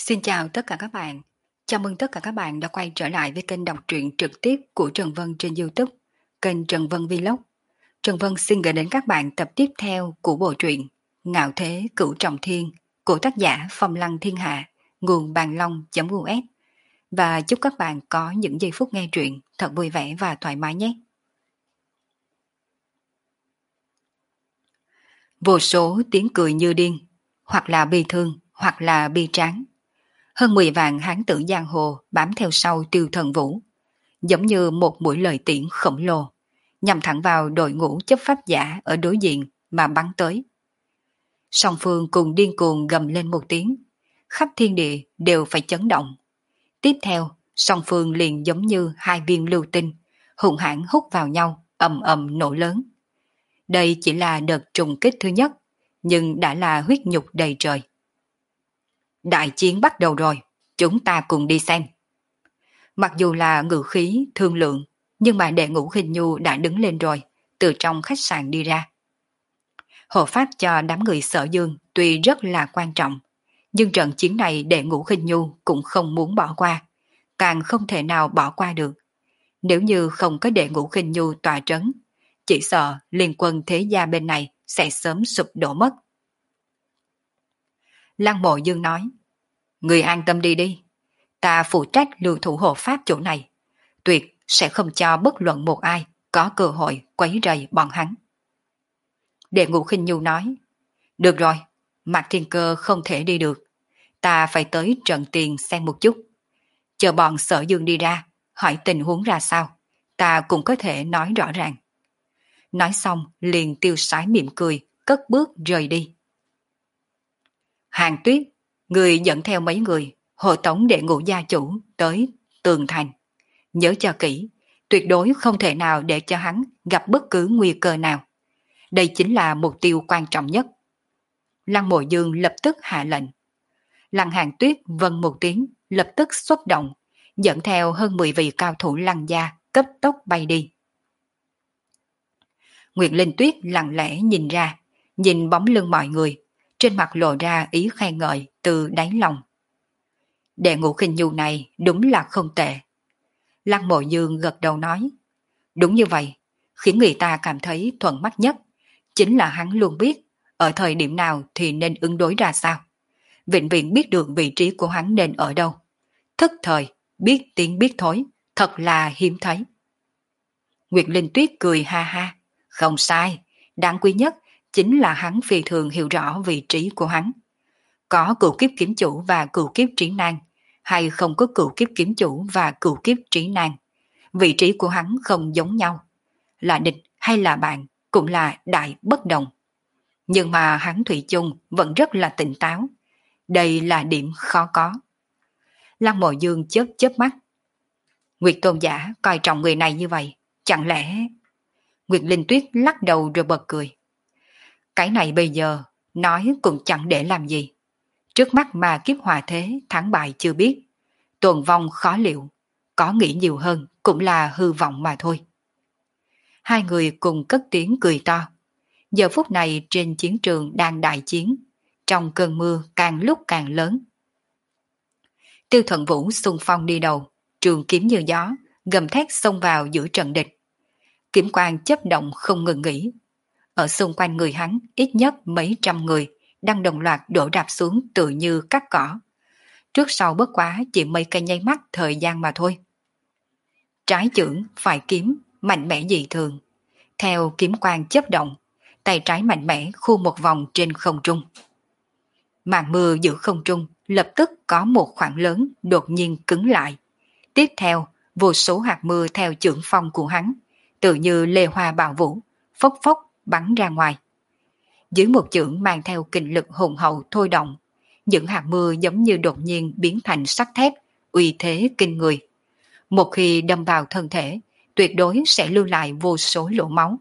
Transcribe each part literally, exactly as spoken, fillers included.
Xin chào tất cả các bạn. Chào mừng tất cả các bạn đã quay trở lại với kênh đọc truyện trực tiếp của Trần Vân trên YouTube, kênh Trần Vân Vlog. Trần Vân xin gửi đến các bạn tập tiếp theo của bộ truyện Ngạo Thế Cửu Trọng Thiên của tác giả Phong Lăng Thiên Hạ, nguồn bàn long.us. Và chúc các bạn có những giây phút nghe truyện thật vui vẻ và thoải mái nhé. Vô số tiếng cười như điên, hoặc là bi thương, hoặc là bi tráng. Hơn mười vạn hán tử giang hồ bám theo sau Tiêu Thần Vũ, giống như một mũi lời tiễn khổng lồ, nhằm thẳng vào đội ngũ chấp pháp giả ở đối diện mà bắn tới. Song phương cùng điên cuồng gầm lên một tiếng, khắp thiên địa đều phải chấn động. Tiếp theo, song phương liền giống như hai viên lưu tinh, hùng hãn hút vào nhau, ầm ầm nổ lớn. Đây chỉ là đợt trùng kích thứ nhất, nhưng đã là huyết nhục đầy trời. Đại chiến bắt đầu rồi, chúng ta cùng đi xem. Mặc dù là ngữ khí, thương lượng, nhưng mà đệ ngũ Khinh Nhu đã đứng lên rồi, từ trong khách sạn đi ra. Hộ pháp cho đám người Sở Dương tuy rất là quan trọng, nhưng trận chiến này đệ ngũ Khinh Nhu cũng không muốn bỏ qua, càng không thể nào bỏ qua được. Nếu như không có đệ ngũ Khinh Nhu tọa trấn, chỉ sợ liên quân thế gia bên này sẽ sớm sụp đổ mất. Lăng Mộ Dương nói, người an tâm đi đi, ta phụ trách lưu thủ hộ pháp chỗ này, tuyệt sẽ không cho bất luận một ai có cơ hội quấy rầy bọn hắn. Đệ ngũ Khinh Nhu nói, được rồi, Mạc Thiên Cơ không thể đi được, ta phải tới trận tiền xem một chút. Chờ bọn Sở Dương đi ra, hỏi tình huống ra sao, ta cũng có thể nói rõ ràng. Nói xong liền tiêu sái mỉm cười, cất bước rời đi. Hàng Tuyết, người dẫn theo mấy người, hộ tống đệ ngũ gia chủ tới tường thành. Nhớ cho kỹ, tuyệt đối không thể nào để cho hắn gặp bất cứ nguy cơ nào. Đây chính là mục tiêu quan trọng nhất. Lăng Mộ Dương lập tức hạ lệnh. Lăng Hàng Tuyết vâng một tiếng, lập tức xuất động, dẫn theo hơn mười vị cao thủ Lăng gia cấp tốc bay đi. Nguyệt Linh Tuyết lặng lẽ nhìn ra, nhìn bóng lưng mọi người, trên mặt lộ ra ý khen ngợi từ đáy lòng. Đệ ngũ Khinh Nhu này đúng là không tệ. Lăng Mộ Dương gật đầu nói, đúng như vậy, khiến người ta cảm thấy thuận mắt nhất, chính là hắn luôn biết ở thời điểm nào thì nên ứng đối ra sao. Vĩnh viễn biết được vị trí của hắn nên ở đâu. Thức thời, biết tiếng biết thối, thật là hiếm thấy. Nguyệt Linh Tuyết cười ha ha, không sai, đáng quý nhất chính là hắn phi thường hiểu rõ vị trí của hắn. Có cửu kiếp kiếm chủ và cửu kiếp trí nan, hay không có cửu kiếp kiếm chủ và cửu kiếp trí nan, vị trí của hắn không giống nhau. Là địch hay là bạn cũng là đại bất đồng. Nhưng mà hắn thủy chung vẫn rất là tỉnh táo. Đây là điểm khó có. Lăng Mộ Dương chớp chớp mắt. Nguyệt Tôn giả coi trọng người này như vậy, chẳng lẽ... Nguyệt Linh Tuyết lắc đầu rồi bật cười. Cái này bây giờ nói cũng chẳng để làm gì. Trước mắt mà kiếp hòa thế thắng bại chưa biết, tồn vong khó liệu, có nghĩ nhiều hơn cũng là hư vọng mà thôi. Hai người cùng cất tiếng cười to. Giờ phút này trên chiến trường đang đại chiến, trong cơn mưa càng lúc càng lớn. Tiêu Thuận Vũ xung phong đi đầu, trường kiếm như gió, gầm thét xông vào giữa trận địch. Kiếm quang chớp động không ngừng nghỉ. Ở xung quanh người hắn ít nhất mấy trăm người đang đồng loạt đổ đạp xuống tự như cắt cỏ. Trước sau bất quá chỉ mấy cây nháy mắt thời gian mà thôi. Trái chưởng, phải kiếm, mạnh mẽ dị thường. Theo kiếm quang chớp động, tay trái mạnh mẽ khu một vòng trên không trung. Màn mưa giữa không trung lập tức có một khoảng lớn đột nhiên cứng lại. Tiếp theo, vô số hạt mưa theo chưởng phong của hắn, tự như lê hoa bạo vũ, phốc phốc bắn ra ngoài. Dưới một chưởng mang theo kình lực hùng hậu thôi động, những hạt mưa giống như đột nhiên biến thành sắt thép, uy thế kinh người. Một khi đâm vào thân thể, tuyệt đối sẽ lưu lại vô số lỗ máu.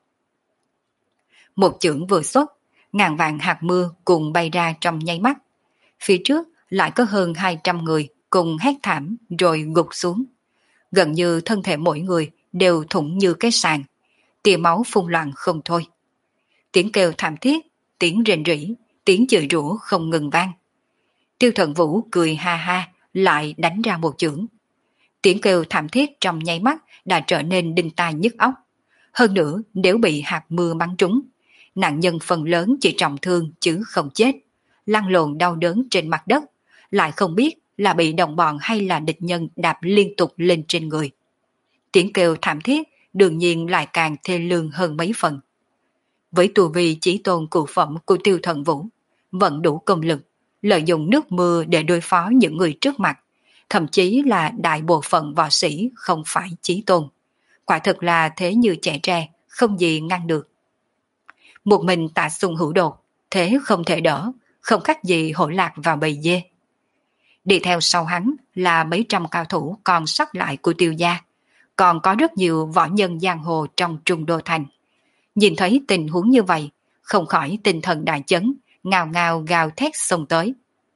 Một chưởng vừa xuất, ngàn vạn hạt mưa cùng bay ra trong nháy mắt. Phía trước lại có hơn hai trăm người cùng hét thảm rồi gục xuống. Gần như thân thể mỗi người đều thủng như cái sàn, tia máu phun loạn không thôi. Tiếng kêu thảm thiết, tiếng rền rỉ, tiếng chửi rủa không ngừng vang. Tiêu Thần Vũ cười ha ha, lại đánh ra một chưởng. Tiếng kêu thảm thiết trong nháy mắt đã trở nên đinh tai nhức óc. Hơn nữa, nếu bị hạt mưa bắn trúng, nạn nhân phần lớn chỉ trọng thương chứ không chết, lăn lộn đau đớn trên mặt đất, lại không biết là bị đồng bọn hay là địch nhân đạp liên tục lên trên người. Tiếng kêu thảm thiết đương nhiên lại càng thê lương hơn mấy phần. Với tu vi chí tôn cụ phẩm của Tiêu Thần Vũ, vẫn đủ công lực, lợi dụng nước mưa để đối phó những người trước mặt, thậm chí là đại bộ phận võ sĩ không phải chí tôn. Quả thực là thế như trẻ tre, không gì ngăn được. Một mình Tạ Xung hữu đột, thế không thể đỡ, không khác gì hổ lạc vào bầy dê. Đi theo sau hắn là mấy trăm cao thủ còn sót lại của Tiêu gia, còn có rất nhiều võ nhân giang hồ trong Trung Đô Thành. Nhìn thấy tình huống như vậy, không khỏi tinh thần đại chấn, ngào ngào gào thét xông tới.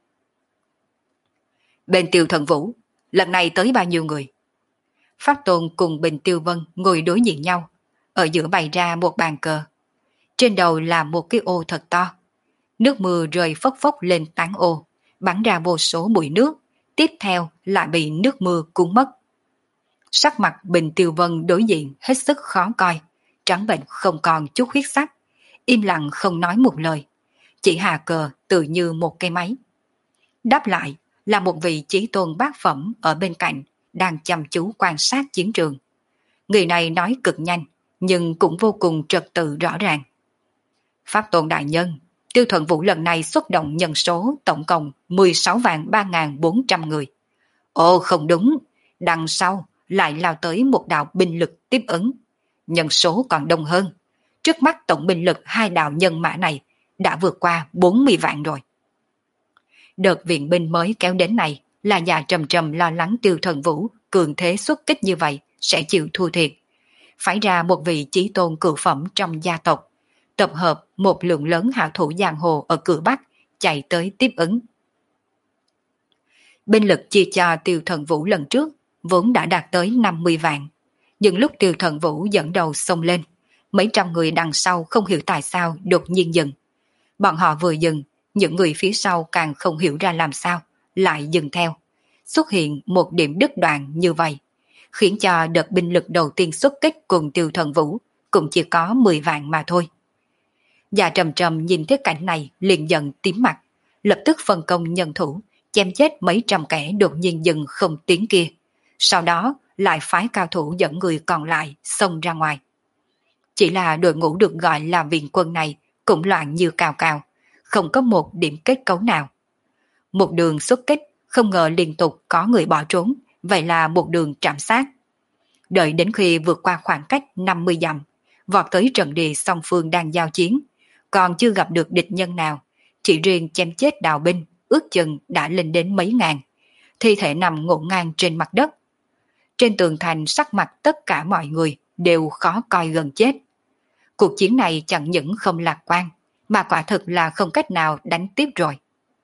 Bên Tiêu Thần Vũ, lần này tới bao nhiêu người? Pháp Tôn cùng Bình Tiêu Vân ngồi đối diện nhau, ở giữa bày ra một bàn cờ. Trên đầu là một cái ô thật to. Nước mưa rơi phốc phốc lên tán ô, bắn ra vô số bụi nước, tiếp theo lại bị nước mưa cuốn mất. Sắc mặt Bình Tiêu Vân đối diện hết sức khó coi, trắng bệch không còn chút huyết sắc, im lặng không nói một lời, chỉ hạ cờ tự như một cây máy. Đáp lại là một vị chí tôn bát phẩm ở bên cạnh, đang chăm chú quan sát chiến trường. Người này nói cực nhanh, nhưng cũng vô cùng trật tự rõ ràng. Pháp Tôn đại nhân, Tiêu Thần Vũ lần này xuất động nhân số tổng cộng mười sáu vạn ba nghìn bốn trăm người. Ồ không đúng, đằng sau lại lao tới một đạo binh lực tiếp ứng. Nhân số còn đông hơn. Trước mắt tổng binh lực hai đạo nhân mã này đã vượt qua bốn mươi vạn rồi. Đợt viện binh mới kéo đến này là nhà trầm trầm lo lắng Tiêu Thần Vũ cường thế xuất kích như vậy sẽ chịu thua thiệt. Phải ra một vị chí tôn cửu phẩm trong gia tộc, tập hợp một lượng lớn hảo thủ giang hồ ở cửa Bắc chạy tới tiếp ứng. Binh lực chia cho Tiêu Thần Vũ lần trước vốn đã đạt tới năm mươi vạn. Nhưng lúc Tiêu Thần Vũ dẫn đầu xông lên, mấy trăm người đằng sau không hiểu tại sao đột nhiên dừng. Bọn họ vừa dừng, những người phía sau càng không hiểu ra làm sao, lại dừng theo. Xuất hiện một điểm đứt đoạn như vậy, khiến cho đợt binh lực đầu tiên xuất kích cùng Tiêu Thần Vũ cũng chỉ có mười vạn mà thôi. Già Trầm Trầm nhìn thấy cảnh này liền giận tím mặt, lập tức phân công nhân thủ, chém chết mấy trăm kẻ đột nhiên dừng không tiếng kia. Sau đó lại phái cao thủ dẫn người còn lại xông ra ngoài. Chỉ là đội ngũ được gọi là viện quân này cũng loạn như cào cào, không có một điểm kết cấu nào. Một đường xuất kích, không ngờ liên tục có người bỏ trốn, vậy là một đường trảm sát. Đợi đến khi vượt qua khoảng cách năm mươi dặm, vọt tới trận địa song phương đang giao chiến, còn chưa gặp được địch nhân nào, chỉ riêng chém chết đào binh, ước chừng đã lên đến mấy ngàn, thi thể nằm ngổn ngang trên mặt đất. Trên tường thành sắc mặt tất cả mọi người đều khó coi gần chết. Cuộc chiến này chẳng những không lạc quan, mà quả thực là không cách nào đánh tiếp rồi.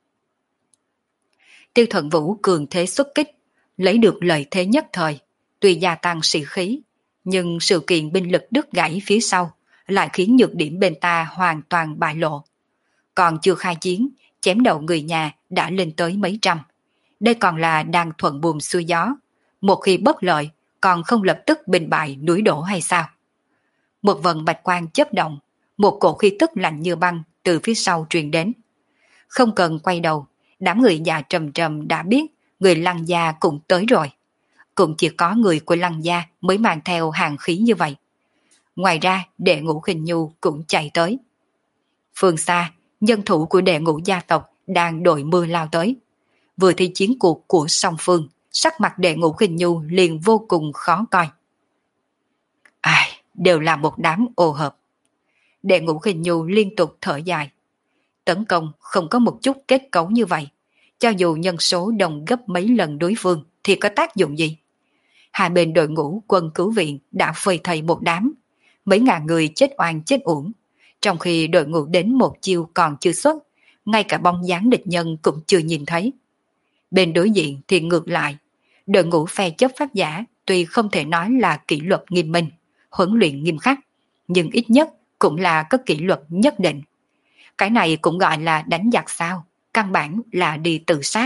Tiêu Thần Vũ cường thế xuất kích, lấy được lợi thế nhất thời, tuy gia tăng sĩ khí, nhưng sự kiện binh lực đứt gãy phía sau lại khiến nhược điểm bên ta hoàn toàn bại lộ. Còn chưa khai chiến, chém đầu người nhà đã lên tới mấy trăm. Đây còn là đang thuận buồm xuôi gió. Một khi bất lợi, còn không lập tức bình bại núi đổ hay sao? Một vần bạch quang chớp động, một cổ khí tức lạnh như băng từ phía sau truyền đến. Không cần quay đầu, đám người già Trầm Trầm đã biết người Lăng gia cũng tới rồi. Cũng chỉ có người của Lăng gia mới mang theo hàng khí như vậy. Ngoài ra, Đệ Ngũ Khinh Nhu cũng chạy tới. Phương xa, nhân thủ của Đệ Ngũ gia tộc đang đội mưa lao tới. Vừa thi chiến cuộc của song phương, sắc mặt Đệ Ngũ Khinh Nhu liền vô cùng khó coi. Ai, đều là một đám ô hợp. Đệ Ngũ Khinh Nhu liên tục thở dài. Tấn công không có một chút kết cấu như vậy, cho dù nhân số đồng gấp mấy lần đối phương thì có tác dụng gì? Hai bên đội ngũ quân cứu viện đã phơi thây một đám, mấy ngàn người chết oan chết uổng, trong khi đội ngũ đến một chiêu còn chưa xuất, ngay cả bóng dáng địch nhân cũng chưa nhìn thấy. Bên đối diện thì ngược lại, đội ngũ phe chấp pháp giả tuy không thể nói là kỷ luật nghiêm minh, huấn luyện nghiêm khắc, nhưng ít nhất cũng là có kỷ luật nhất định. Cái này cũng gọi là đánh giặc sao? căn bản là đi tự sát.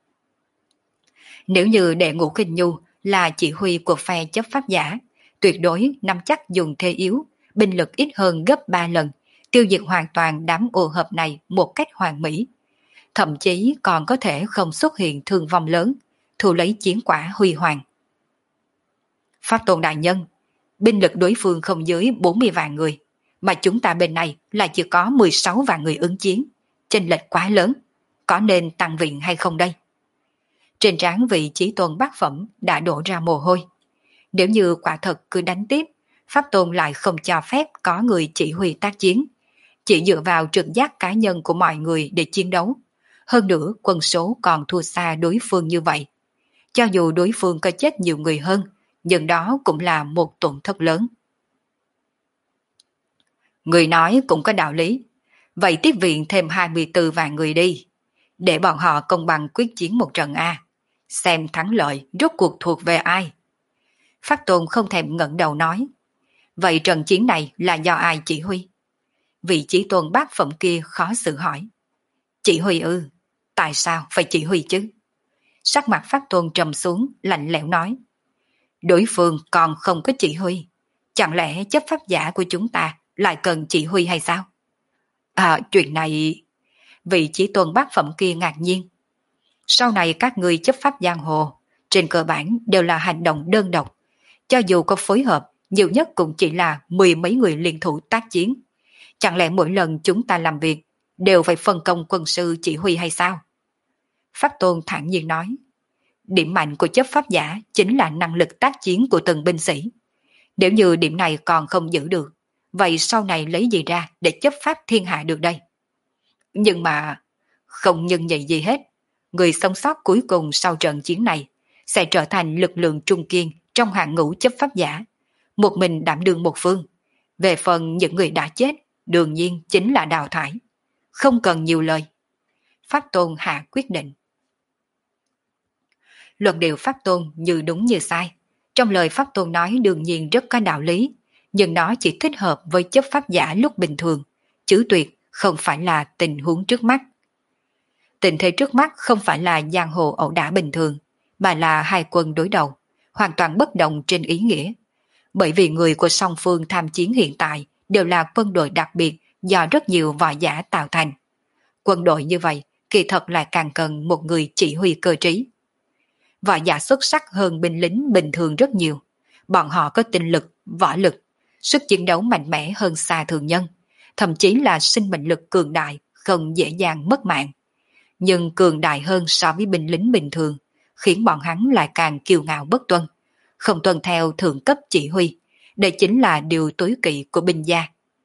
Nếu như Đệ Ngũ Kinh Nhu là chỉ huy của phe chấp pháp giả, tuyệt đối nắm chắc dùng thế yếu, binh lực ít hơn gấp ba lần, tiêu diệt hoàn toàn đám ô hợp này một cách hoàn mỹ. Thậm chí còn có thể không xuất hiện thương vong lớn, thu lấy chiến quả huy hoàng. Pháp Tôn đại nhân, binh lực đối phương không dưới bốn mươi vạn người, mà chúng ta bên này là chỉ có mười sáu vạn người ứng chiến, chênh lệch quá lớn, có nên tăng viện hay không đây? Trên trán vị Chí Tôn bát phẩm đã đổ ra mồ hôi. Nếu như quả thật cứ đánh tiếp, Pháp Tôn lại không cho phép có người chỉ huy tác chiến, chỉ dựa vào trực giác cá nhân của mọi người để chiến đấu. Hơn nữa quân số còn thua xa đối phương như vậy. Cho dù đối phương có chết nhiều người hơn, nhưng đó cũng là một tổn thất lớn. Người nói cũng có đạo lý. Vậy tiếp viện thêm hai mươi tư vạn người đi, để bọn họ công bằng quyết chiến một trận A, xem thắng lợi rốt cuộc thuộc về ai. Pháp Tôn không thèm ngẩng đầu nói. Vậy trận chiến này là do ai chỉ huy? Vị Chí Tôn bát phẩm kia khó xử hỏi. Chỉ huy ư? Tại sao phải chỉ huy chứ? Sắc mặt Pháp Tôn trầm xuống, lạnh lẽo nói. Đối phương còn không có chỉ huy, chẳng lẽ chấp pháp giả của chúng ta lại cần chỉ huy hay sao? À, chuyện này... Vị Chí Tôn bát phẩm kia ngạc nhiên. Sau này các người chấp pháp giang hồ, trên cơ bản đều là hành động đơn độc. Cho dù có phối hợp, nhiều nhất cũng chỉ là mười mấy người liên thủ tác chiến. Chẳng lẽ mỗi lần chúng ta làm việc, đều phải phân công quân sư chỉ huy hay sao? Pháp Tôn thản nhiên nói. Điểm mạnh của chấp pháp giả chính là năng lực tác chiến của từng binh sĩ. Nếu như điểm này còn không giữ được, vậy sau này lấy gì ra để chấp pháp thiên hạ được đây? Nhưng mà, không nhân nhị gì hết, người sống sót cuối cùng sau trận chiến này sẽ trở thành lực lượng trung kiên trong hàng ngũ chấp pháp giả, một mình đảm đương một phương. Về phần những người đã chết, đương nhiên chính là đào thải. Không cần nhiều lời. Pháp Tôn hạ quyết định. Luận điệu Pháp Tôn như đúng như sai. Trong lời Pháp Tôn nói đương nhiên rất có đạo lý, nhưng nó chỉ thích hợp với chấp pháp giả lúc bình thường, chứ tuyệt không phải là tình huống trước mắt. Tình thế trước mắt không phải là giang hồ ẩu đả bình thường, mà là hai quân đối đầu, hoàn toàn bất đồng trên ý nghĩa. Bởi vì người của song phương tham chiến hiện tại đều là quân đội đặc biệt do rất nhiều võ giả tạo thành. Quân đội như vậy kỳ thật lại càng cần một người chỉ huy cơ trí. Võ giả xuất sắc hơn binh lính bình thường rất nhiều. Bọn họ có tinh lực, võ lực, sức chiến đấu mạnh mẽ hơn xa thường nhân, thậm chí là sinh mệnh lực cường đại, không dễ dàng mất mạng. Nhưng cường đại hơn so với binh lính bình thường, khiến bọn hắn lại càng kiêu ngạo bất tuân, không tuân theo thượng cấp chỉ huy. Đây chính là điều tối kỵ của binh gia.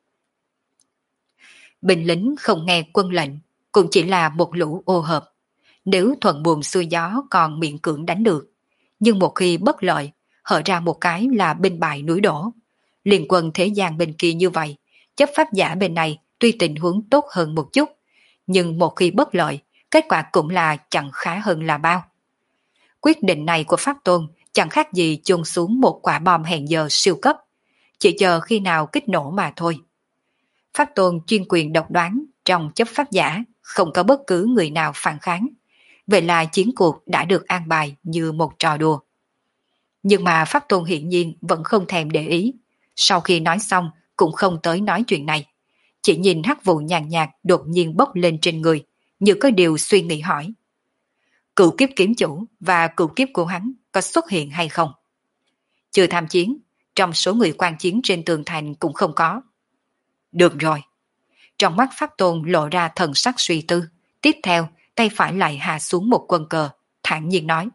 Binh lính không nghe quân lệnh, cũng chỉ là một lũ ô hợp. Nếu thuận buồm xuôi gió còn miễn cưỡng đánh được, nhưng một khi bất lợi, hở ra một cái là binh bại núi đổ. Liên quân thế gian bên kia như vậy, chấp pháp giả bên này tuy tình huống tốt hơn một chút, nhưng một khi bất lợi, kết quả cũng là chẳng khá hơn là bao. Quyết định này của Pháp Tôn chẳng khác gì chôn xuống một quả bom hẹn giờ siêu cấp, chỉ chờ khi nào kích nổ mà thôi. Pháp Tôn chuyên quyền độc đoán, trong chấp pháp giả không có bất cứ người nào phản kháng. Vậy là chiến cuộc đã được an bài như một trò đùa. Nhưng mà Pháp Tôn hiển nhiên vẫn không thèm để ý. Sau khi nói xong cũng không tới nói chuyện này. Chỉ nhìn hắc vụ nhàn nhạt đột nhiên bốc lên trên người, như có điều suy nghĩ hỏi. Cựu kiếp kiếm chủ và cựu kiếp của hắn có xuất hiện hay không? Chưa tham chiến, trong số người quan chiến trên tường thành cũng không có. Được rồi. Trong mắt Pháp Tôn lộ ra thần sắc suy tư. Tiếp theo, tay phải lại hạ xuống một quân cờ, thản nhiên nói.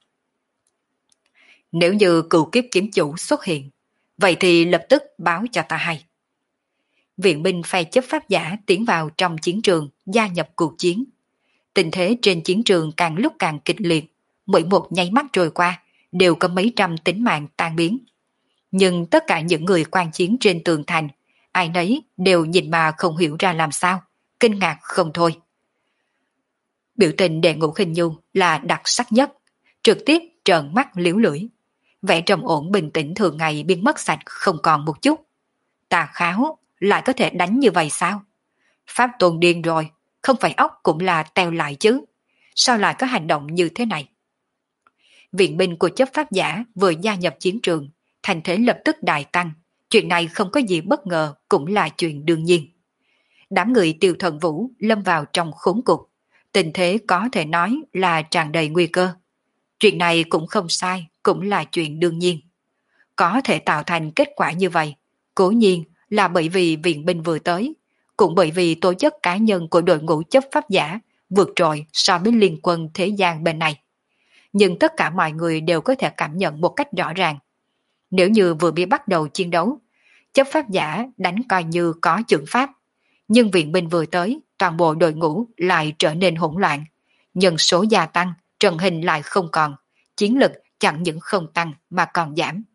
Nếu như cựu kiếp kiếm chủ xuất hiện, vậy thì lập tức báo cho ta hay. Viện binh phe chấp pháp giả tiến vào trong chiến trường, gia nhập cuộc chiến. Tình thế trên chiến trường càng lúc càng kịch liệt, mỗi một nháy mắt trôi qua, đều có mấy trăm tính mạng tan biến. Nhưng tất cả những người quan chiến trên tường thành, ai nấy đều nhìn mà không hiểu ra làm sao, kinh ngạc không thôi. Biểu tình Đệ Ngũ Khinh Nhu là đặc sắc nhất, trực tiếp trợn mắt liếu lưỡi. Vẻ trầm ổn bình tĩnh thường ngày biến mất sạch không còn một chút. Tà Kháo lại có thể đánh như vậy sao? Pháp Tôn điên rồi, không phải ốc cũng là teo lại chứ. Sao lại có hành động như thế này? Viện binh của chấp pháp giả vừa gia nhập chiến trường, thành thế lập tức đại tăng. Chuyện này không có gì bất ngờ, cũng là chuyện đương nhiên. Đám người Tiêu Thần Vũ lâm vào trong khốn cục. Tình thế có thể nói là tràn đầy nguy cơ. Chuyện này cũng không sai, cũng là chuyện đương nhiên. Có thể tạo thành kết quả như vậy, cố nhiên là bởi vì viện binh vừa tới, cũng bởi vì tố chất cá nhân của đội ngũ chấp pháp giả vượt trội so với liên quân thế gian bên này. Nhưng tất cả mọi người đều có thể cảm nhận một cách rõ ràng. Nếu như vừa mới bắt đầu chiến đấu, chấp pháp giả đánh coi như có chưởng pháp, nhưng viện binh vừa tới, toàn bộ đội ngũ lại trở nên hỗn loạn. Nhân số gia tăng, trận hình lại không còn, chiến lực chẳng những không tăng mà còn giảm.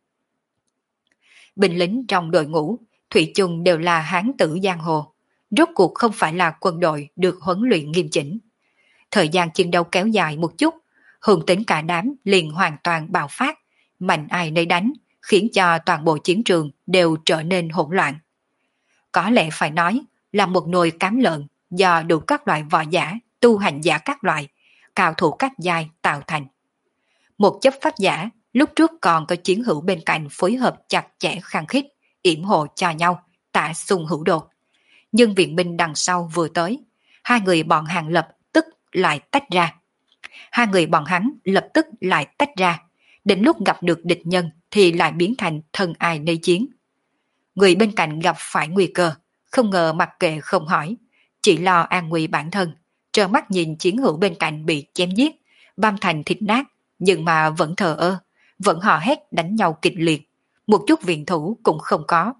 Binh lính trong đội ngũ, thủy chung đều là hán tử giang hồ, rốt cuộc không phải là quân đội được huấn luyện nghiêm chỉnh. Thời gian chiến đấu kéo dài một chút, hùng tính cả đám liền hoàn toàn bạo phát, mạnh ai nấy đánh, khiến cho toàn bộ chiến trường đều trở nên hỗn loạn. Có lẽ phải nói là một nồi cám lợn do đủ các loại võ giả, tu hành giả các loại, cao thủ các giai tạo thành. Một chấp pháp giả lúc trước còn có chiến hữu bên cạnh phối hợp chặt chẽ khăng khít, yểm hộ cho nhau, tạ xung hữu đột. Nhưng viện binh đằng sau vừa tới, hai người bọn Hàng Lập tức lại tách ra. Hai người bọn hắn lập tức lại tách ra, đến lúc gặp được địch nhân thì lại biến thành thân ai nấy chiến. Người bên cạnh gặp phải nguy cơ, không ngờ mặc kệ không hỏi, chỉ lo an nguy bản thân, trơ mắt nhìn chiến hữu bên cạnh bị chém giết, băm thành thịt nát, nhưng mà vẫn thờ ơ, vẫn hò hét đánh nhau kịch liệt, một chút viện thủ cũng không có.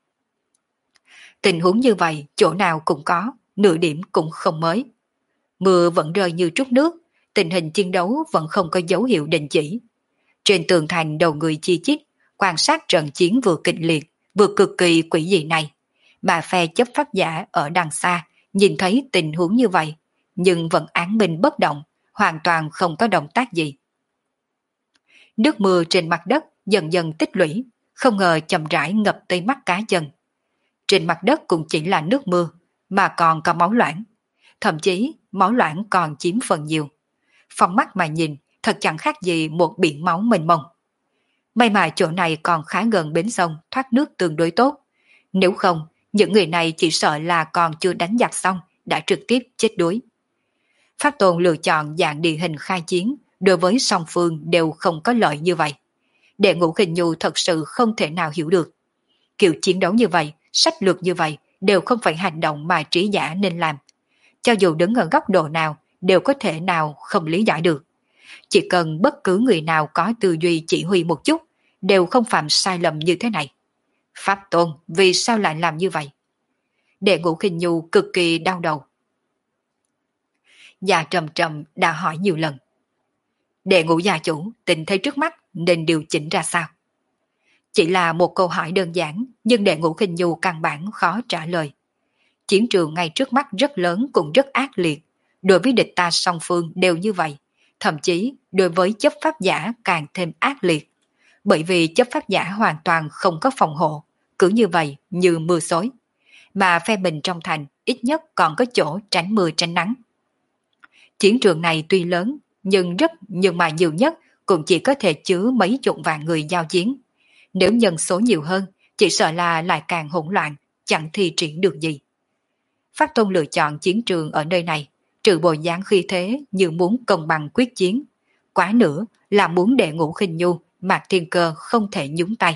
Tình huống như vậy chỗ nào cũng có, nửa điểm cũng không mới. Mưa vẫn rơi như trút nước, tình hình chiến đấu vẫn không có dấu hiệu đình chỉ. Trên tường thành đầu người chi chít, quan sát trận chiến vừa kịch liệt, vừa cực kỳ quỷ dị này. Mà phe chấp pháp giả ở đằng xa, nhìn thấy tình huống như vậy, nhưng vẫn án binh bất động, hoàn toàn không có động tác gì. Nước mưa trên mặt đất dần dần tích lũy, không ngờ chậm rãi ngập tới mắt cá chân. Trên mặt đất cũng chỉ là nước mưa, mà còn có máu loãng. Thậm chí máu loãng còn chiếm phần nhiều. Phong mắt mà nhìn, thật chẳng khác gì một biển máu mênh mông. May mà chỗ này còn khá gần bến sông, thoát nước tương đối tốt. Nếu không, những người này chỉ sợ là còn chưa đánh giặc xong, đã trực tiếp chết đuối. Pháp Tôn lựa chọn dạng địa hình khai chiến, đối với song phương đều không có lợi như vậy. Đệ Ngũ Khinh Nhu thật sự không thể nào hiểu được. Kiểu chiến đấu như vậy, sách lược như vậy, đều không phải hành động mà trí giả nên làm. Cho dù đứng ở góc độ nào, đều có thể nào không lý giải được. Chỉ cần bất cứ người nào có tư duy chỉ huy một chút, đều không phạm sai lầm như thế này. Pháp Tôn, vì sao lại làm như vậy? Đệ Ngũ Khinh Nhu cực kỳ đau đầu. Già Trầm Trầm đã hỏi nhiều lần. Đệ Ngũ gia chủ, tình thế trước mắt nên điều chỉnh ra sao? Chỉ là một câu hỏi đơn giản, nhưng Đệ Ngũ Khinh Nhu căn bản khó trả lời. Chiến trường ngay trước mắt rất lớn cũng rất ác liệt. Đối với địch ta song phương đều như vậy. Thậm chí đối với chấp pháp giả càng thêm ác liệt. Bởi vì chấp pháp giả hoàn toàn không có phòng hộ, cứ như vậy như mưa xối. Mà phe mình trong thành ít nhất còn có chỗ tránh mưa tránh nắng. Chiến trường này tuy lớn, nhưng rất nhưng mà nhiều nhất cũng chỉ có thể chứa mấy chục vạn người giao chiến. Nếu nhân số nhiều hơn, chỉ sợ là lại càng hỗn loạn, chẳng thi triển được gì. Pháp Tôn lựa chọn chiến trường ở nơi này, trừ bồi dáng khi thế như muốn công bằng quyết chiến. Quá nữa là muốn Đệ Ngũ Khinh Nhu, Mạc Thiên Cơ không thể nhúng tay.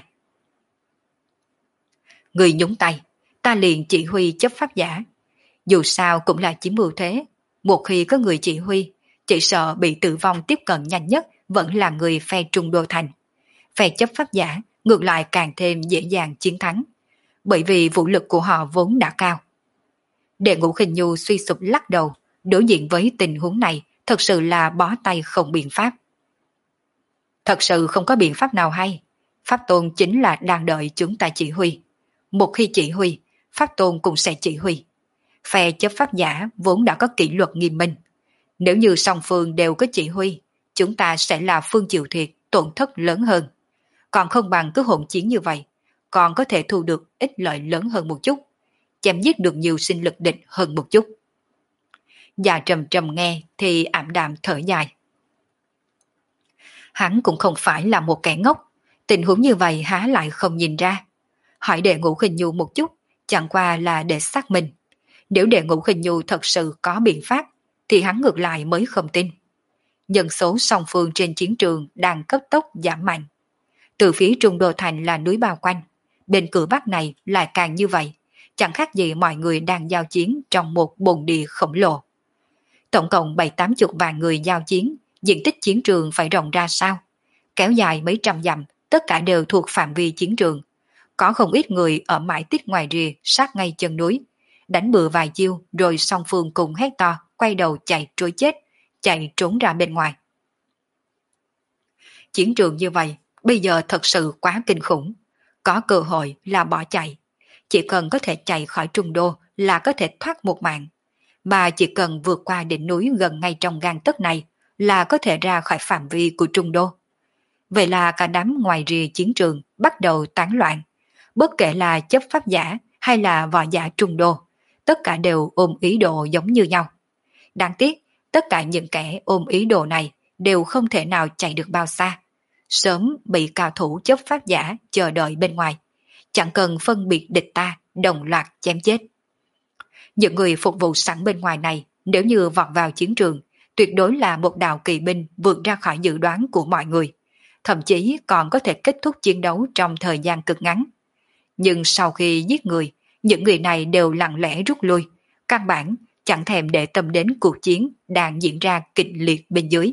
Người nhúng tay, ta liền chỉ huy chấp pháp giả. Dù sao cũng là chiếm ưu thế. Một khi có người chỉ huy, chỉ sợ bị tử vong tiếp cận nhanh nhất vẫn là người phe Trung Đô Thành. Phe chấp pháp giả ngược lại càng thêm dễ dàng chiến thắng, bởi vì vũ lực của họ vốn đã cao. Đệ Ngũ Khinh Nhu suy sụp lắc đầu, đối diện với tình huống này thật sự là bó tay không biện pháp. Thật sự không có biện pháp nào hay. Pháp Tôn chính là đang đợi chúng ta chỉ huy. Một khi chỉ huy, Pháp Tôn cũng sẽ chỉ huy. Phe chấp pháp giả vốn đã có kỷ luật nghiêm minh. Nếu như song phương đều có chỉ huy, chúng ta sẽ là phương chịu thiệt, tổn thất lớn hơn. Còn không bằng cứ hỗn chiến như vậy, còn có thể thu được ích lợi lớn hơn một chút, chém giết được nhiều sinh lực địch hơn một chút. Và trầm trầm nghe thì ảm đạm thở dài. Hắn cũng không phải là một kẻ ngốc, tình huống như vậy há lại không nhìn ra. Hỏi Đệ Ngũ Khinh Nhu một chút, chẳng qua là để xác minh. Nếu Đệ Ngũ Khinh Nhu thật sự có biện pháp, thì hắn ngược lại mới không tin. Nhân số song phương trên chiến trường đang cấp tốc giảm mạnh. Từ phía Trung Đô Thành là núi bao quanh, bên cửa Bắc này lại càng như vậy, chẳng khác gì mọi người đang giao chiến trong một bồn địa khổng lồ. Tổng cộng bảy tám chục vạn người giao chiến, diện tích chiến trường phải rộng ra sao? Kéo dài mấy trăm dặm, tất cả đều thuộc phạm vi chiến trường. Có không ít người ở mãi tít ngoài rìa sát ngay chân núi, đánh bừa vài chiêu rồi song phương cùng hét to, quay đầu chạy trối chết, chạy trốn ra bên ngoài. Chiến trường như vậy, bây giờ thật sự quá kinh khủng. Có cơ hội là bỏ chạy. Chỉ cần có thể chạy khỏi Trung Đô là có thể thoát một mạng. Mà chỉ cần vượt qua đỉnh núi gần ngay trong gang tấc này là có thể ra khỏi phạm vi của Trung Đô. Vậy là cả đám ngoài rìa chiến trường bắt đầu tán loạn. Bất kể là chấp pháp giả hay là võ giả Trung Đô, tất cả đều ôm ý đồ giống như nhau. Đáng tiếc, tất cả những kẻ ôm ý đồ này đều không thể nào chạy được bao xa. Sớm bị cao thủ chấp pháp giả chờ đợi bên ngoài. Chẳng cần phân biệt địch ta, đồng loạt chém chết. Những người phục vụ sẵn bên ngoài này, nếu như vọt vào chiến trường, tuyệt đối là một đạo kỳ binh vượt ra khỏi dự đoán của mọi người. Thậm chí còn có thể kết thúc chiến đấu trong thời gian cực ngắn. Nhưng sau khi giết người, những người này đều lặng lẽ rút lui, căn bản chẳng thèm để tâm đến cuộc chiến đang diễn ra kịch liệt bên dưới.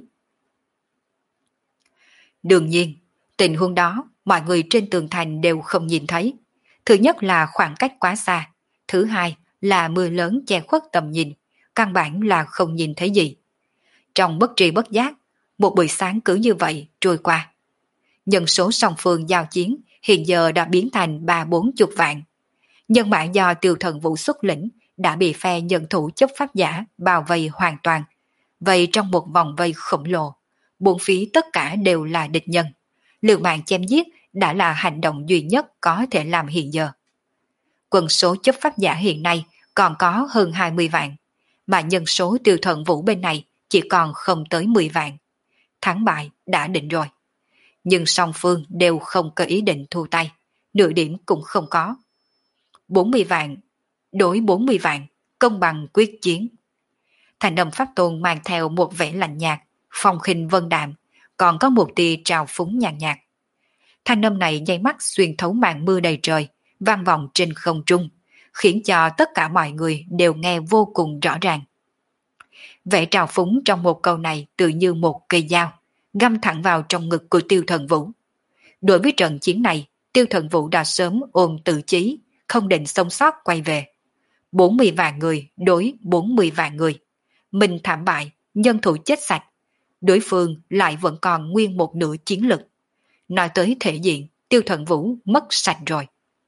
Đương nhiên, tình huống đó mọi người trên tường thành đều không nhìn thấy. Thứ nhất là khoảng cách quá xa, thứ hai là mưa lớn che khuất tầm nhìn, căn bản là không nhìn thấy gì. Trong bất tri bất giác, một buổi sáng cứ như vậy trôi qua. Nhân số song phương giao chiến hiện giờ đã biến thành ba bốn chục vạn. Nhân mã do Tiêu Thần Vũ xuất lĩnh đã bị phe nhân thủ chấp pháp giả bao vây hoàn toàn, vây trong một vòng vây khổng lồ. Bốn phía tất cả đều là địch nhân. Liều mạng chém giết đã là hành động duy nhất có thể làm hiện giờ. Quân số chấp pháp giả hiện nay còn có hơn hai mươi vạn, mà nhân số Tiêu Thần Vũ bên này chỉ còn không tới mười vạn. Thắng bại đã định rồi. Nhưng song phương đều không có ý định thu tay, nửa điểm cũng không có. bốn mươi vạn đối bốn mươi vạn, công bằng quyết chiến. Thành âm Pháp Tôn mang theo một vẻ lạnh nhạt, phong khinh vân đạm, còn có một tia trào phúng nhàn nhạt. Thanh âm này nháy mắt xuyên thấu màn mưa đầy trời, vang vọng trên không trung, khiến cho tất cả mọi người đều nghe vô cùng rõ ràng. Vẻ trào phúng trong một câu này tự như một cây dao, găm thẳng vào trong ngực của Tiêu Thần Vũ. Đối với trận chiến này, Tiêu Thần Vũ đã sớm ôm tự chí, không định sống sót quay về. bốn mươi vạn người đối bốn mươi vạn người. Mình thảm bại, nhân thủ chết sạch. Đối phương lại vẫn còn nguyên một nửa chiến lực. Nói tới thể diện, Tiêu Thần Vũ mất sạch rồi.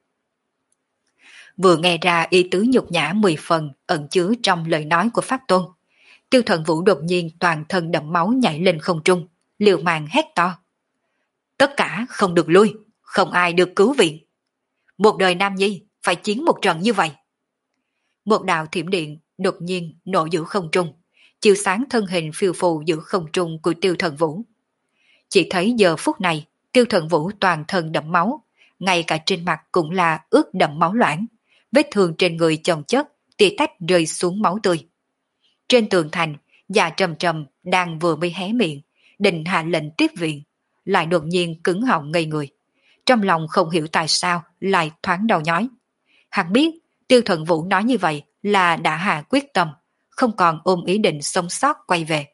Vừa nghe ra ý tứ nhục nhã mười phần ẩn chứa trong lời nói của Pháp Tôn, Tiêu Thần Vũ đột nhiên toàn thân đẫm máu nhảy lên không trung, liều mạng hét to. Tất cả không được lui, không ai được cứu viện. Một đời nam nhi phải chiến một trận như vậy. Một đạo thiểm điện đột nhiên nổ giữa không trung, chiếu sáng thân hình phiêu phù giữa không trung của Tiêu Thần Vũ. Chỉ thấy giờ phút này, Tiêu Thần Vũ toàn thân đẫm máu, ngay cả trên mặt cũng là ướt đẫm máu loãng, vết thương trên người chồng chất, tia tách rơi xuống máu tươi. Trên tường thành, Dạ Trầm Trầm đang vừa mới hé miệng, định hạ lệnh tiếp viện, lại đột nhiên cứng họng ngây người. Trong lòng không hiểu tại sao lại thoáng đầu nhói. Hắn biết Tiêu Thần Vũ nói như vậy là đã hạ quyết tâm, không còn ôm ý định sống sót quay về.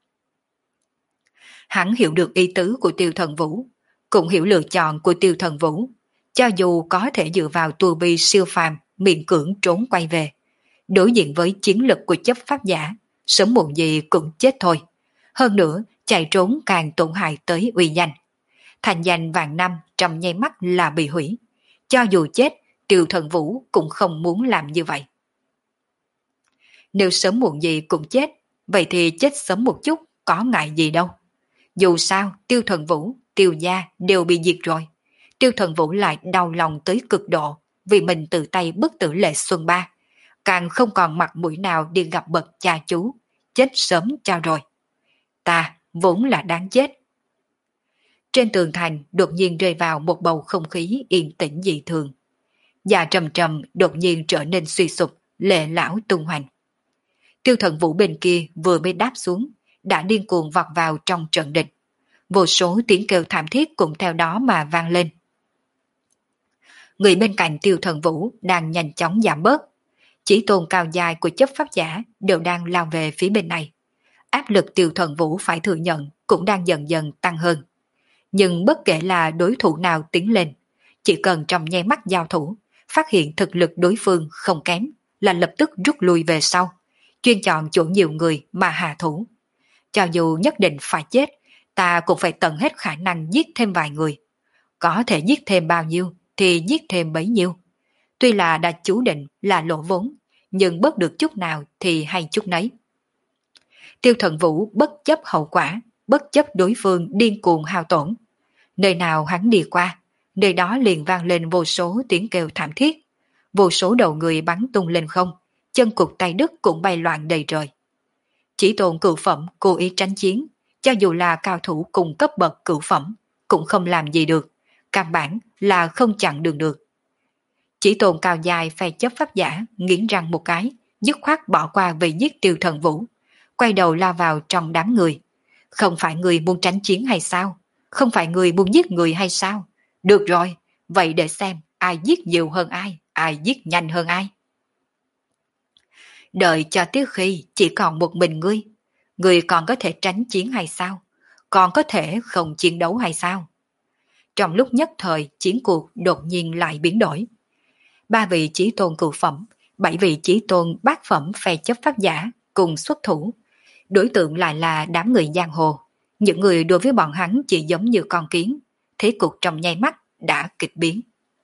Hắn hiểu được ý tứ của Tiêu Thần Vũ, cũng hiểu lựa chọn của Tiêu Thần Vũ. Cho dù có thể dựa vào tu vi siêu phàm miễn cưỡng trốn quay về, đối diện với chiến lực của chấp pháp giả, sớm muộn gì cũng chết thôi. Hơn nữa, chạy trốn càng tổn hại tới uy danh. Thành danh vạn năm trong nháy mắt là bị hủy. Cho dù chết, Tiêu Thần Vũ cũng không muốn làm như vậy. Nếu sớm muộn gì cũng chết, vậy thì chết sớm một chút có ngại gì đâu. Dù sao, Tiêu Thần Vũ, Tiêu gia đều bị diệt rồi. Tiêu Thần Vũ lại đau lòng tới cực độ vì mình tự tay bức tử Lệ Xuân Ba. càng không còn mặt mũi nào đi gặp bậc cha chú, chết sớm cho rồi. Ta vốn là đáng chết. Trên tường thành đột nhiên rơi vào một bầu không khí yên tĩnh dị thường. Dạ trầm trầm đột nhiên trở nên suy sụp, lệ lão tung hoành. Tiêu Thần Vũ bên kia vừa mới đáp xuống, đã điên cuồng vọt vào trong trận địch. Vô số tiếng kêu thảm thiết cũng theo đó mà vang lên. Người bên cạnh Tiêu Thần Vũ đang nhanh chóng giảm bớt. Chỉ tôn cao dài của chấp pháp giả đều đang lao về phía bên này. Áp lực Tiêu Thần Vũ phải thừa nhận cũng đang dần dần tăng hơn. Nhưng bất kể là đối thủ nào tiến lên, chỉ cần trong nháy mắt giao thủ, phát hiện thực lực đối phương không kém là lập tức rút lui về sau, chuyên chọn chỗ nhiều người mà hạ thủ. Cho dù nhất định phải chết, ta cũng phải tận hết khả năng giết thêm vài người. Có thể giết thêm bao nhiêu thì giết thêm bấy nhiêu. Tuy là đã chú định là lỗ vốn, nhưng bớt được chút nào thì hay chút nấy. Tiêu Thần Vũ bất chấp hậu quả, bất chấp đối phương điên cuồng hao tổn. Nơi nào hắn đi qua, nơi đó liền vang lên vô số tiếng kêu thảm thiết. Vô số đầu người bắn tung lên không, chân cụt tay đứt cũng bay loạn đầy trời. Chỉ tôn cửu phẩm cố ý tránh chiến, cho dù là cao thủ cùng cấp bậc cửu phẩm, cũng không làm gì được, căn bản là không chặn đường được. Chỉ tôn cao dài phe chấp pháp giả nghiến răng một cái, dứt khoát bỏ qua về giết Tiêu Thần Vũ, quay đầu lao vào trong đám người. Không phải người muốn tránh chiến hay sao? Không phải người muốn giết người hay sao? Được rồi, vậy để xem ai giết nhiều hơn ai, ai giết nhanh hơn ai. Đợi cho tới khi chỉ còn một mình ngươi, ngươi còn có thể tránh chiến hay sao? Còn có thể không chiến đấu hay sao? Trong lúc nhất thời, chiến cuộc đột nhiên lại biến đổi. Ba vị chí tôn cửu phẩm, bảy vị chí tôn bát phẩm phe chấp pháp giả cùng xuất thủ. Đối tượng lại là đám người giang hồ. Những người đối với bọn hắn chỉ giống như con kiến. Thế cục trong nháy mắt đã kịch biến.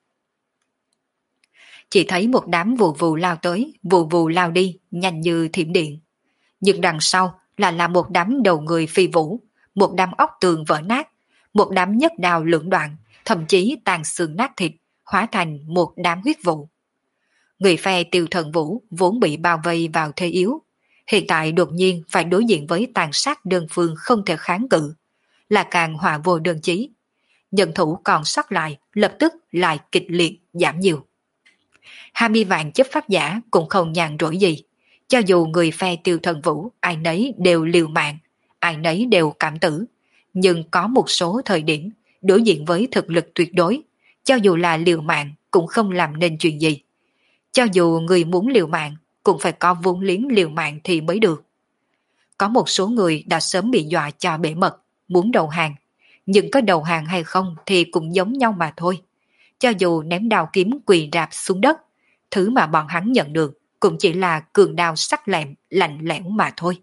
Chỉ thấy một đám vù vù lao tới, vù vù lao đi, nhanh như thiểm điện. Nhưng đằng sau là là một đám đầu người phi vũ, một đám óc tường vỡ nát, một đám nhất đào lưỡng đoạn, thậm chí tàn xương nát thịt, hóa thành một đám huyết vụ. Người phe Tiêu Thần Vũ vốn bị bao vây vào thế yếu, hiện tại đột nhiên phải đối diện với tàn sát đơn phương không thể kháng cự, là càng họa vô đơn chí. Nhân thủ còn sót lại lập tức lại kịch liệt giảm nhiều. Hai mươi vạn chấp pháp giả cũng không nhàn rỗi gì, cho dù người phe Tiêu Thần Vũ ai nấy đều liều mạng, ai nấy đều cảm tử, nhưng có một số thời điểm đối diện với thực lực tuyệt đối, cho dù là liều mạng cũng không làm nên chuyện gì. Cho dù người muốn liều mạng cũng phải có vốn liếng liều mạng thì mới được. Có một số người đã sớm bị dọa cho bể mật, muốn đầu hàng, nhưng có đầu hàng hay không thì cũng giống nhau mà thôi. Cho dù ném đao kiếm quỳ rạp xuống đất, thứ mà bọn hắn nhận được cũng chỉ là cường đao sắc lẹm, lạnh lẽo mà thôi.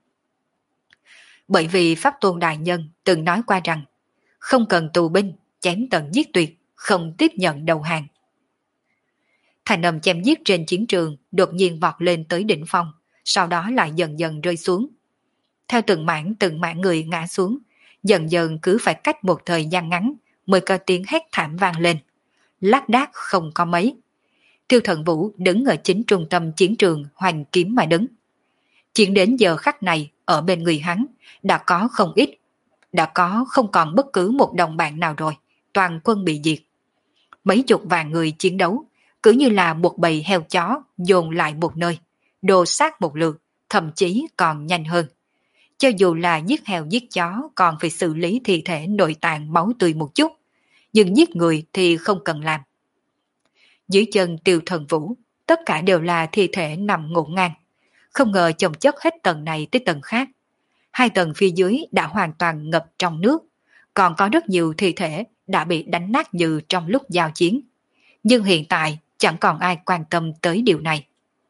Bởi vì Pháp Tôn Đại Nhân từng nói qua rằng, không cần tù binh, chém tận giết tuyệt, không tiếp nhận đầu hàng. Thành âm chém giết trên chiến trường đột nhiên vọt lên tới đỉnh phong, sau đó lại dần dần rơi xuống. Theo từng mảng từng mảng người ngã xuống, dần dần cứ phải cách một thời gian ngắn mới có tiếng hét thảm vang lên. Lác đác không có mấy. Tiêu Thần Vũ đứng ở chính trung tâm chiến trường hoành kiếm mà đứng. Chuyện đến giờ khắc này ở bên người hắn đã có không ít, đã có không còn bất cứ một đồng bạn nào rồi, toàn quân bị diệt. Mấy chục vạn người chiến đấu, cứ như là một bầy heo chó dồn lại một nơi, đồ sát một lượt, thậm chí còn nhanh hơn. Cho dù là giết heo giết chó còn phải xử lý thi thể nội tạng máu tươi một chút, nhưng giết người thì không cần làm. Dưới chân Tiêu Thần Vũ, tất cả đều là thi thể nằm ngổn ngang, không ngờ chồng chất hết tầng này tới tầng khác. Hai tầng phía dưới đã hoàn toàn ngập trong nước, còn có rất nhiều thi thể đã bị đánh nát như trong lúc giao chiến. Nhưng hiện tại chẳng còn ai quan tâm tới điều này.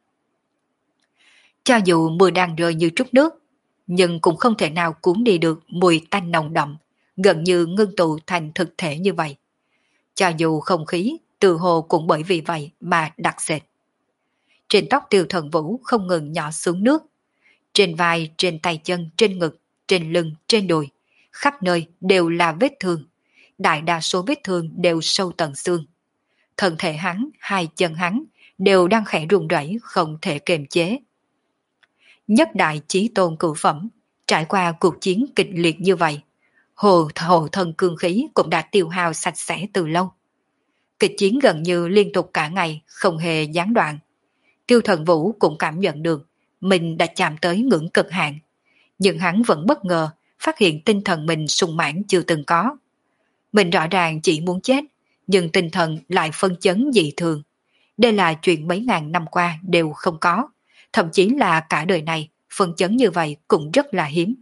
Cho dù mưa đang rơi như trút nước, nhưng cũng không thể nào cuốn đi được mùi tanh nồng đậm, gần như ngưng tụ thành thực thể như vậy. Cho dù không khí, từ hồ cũng bởi vì vậy mà đặc sệt. Trên tóc Tiêu Thần Vũ không ngừng nhỏ xuống nước. Trên vai, trên tay chân, trên ngực, trên lưng, trên đùi, khắp nơi đều là vết thương. Đại đa số vết thương đều sâu tận xương. Thân thể hắn, hai chân hắn đều đang khẽ run rẩy không thể kiềm chế. Nhất đại chí tôn cửu phẩm, trải qua cuộc chiến kịch liệt như vậy, hồ hồ thân cương khí cũng đã tiêu hao sạch sẽ từ lâu. Kịch chiến gần như liên tục cả ngày, không hề gián đoạn. Tiêu Thần Vũ cũng cảm nhận được mình đã chạm tới ngưỡng cực hạn, nhưng hắn vẫn bất ngờ phát hiện tinh thần mình sung mãn chưa từng có. Mình rõ ràng chỉ muốn chết, nhưng tinh thần lại phân chấn dị thường. Đây là chuyện mấy ngàn năm qua đều không có, thậm chí là cả đời này phân chấn như vậy cũng rất là hiếm.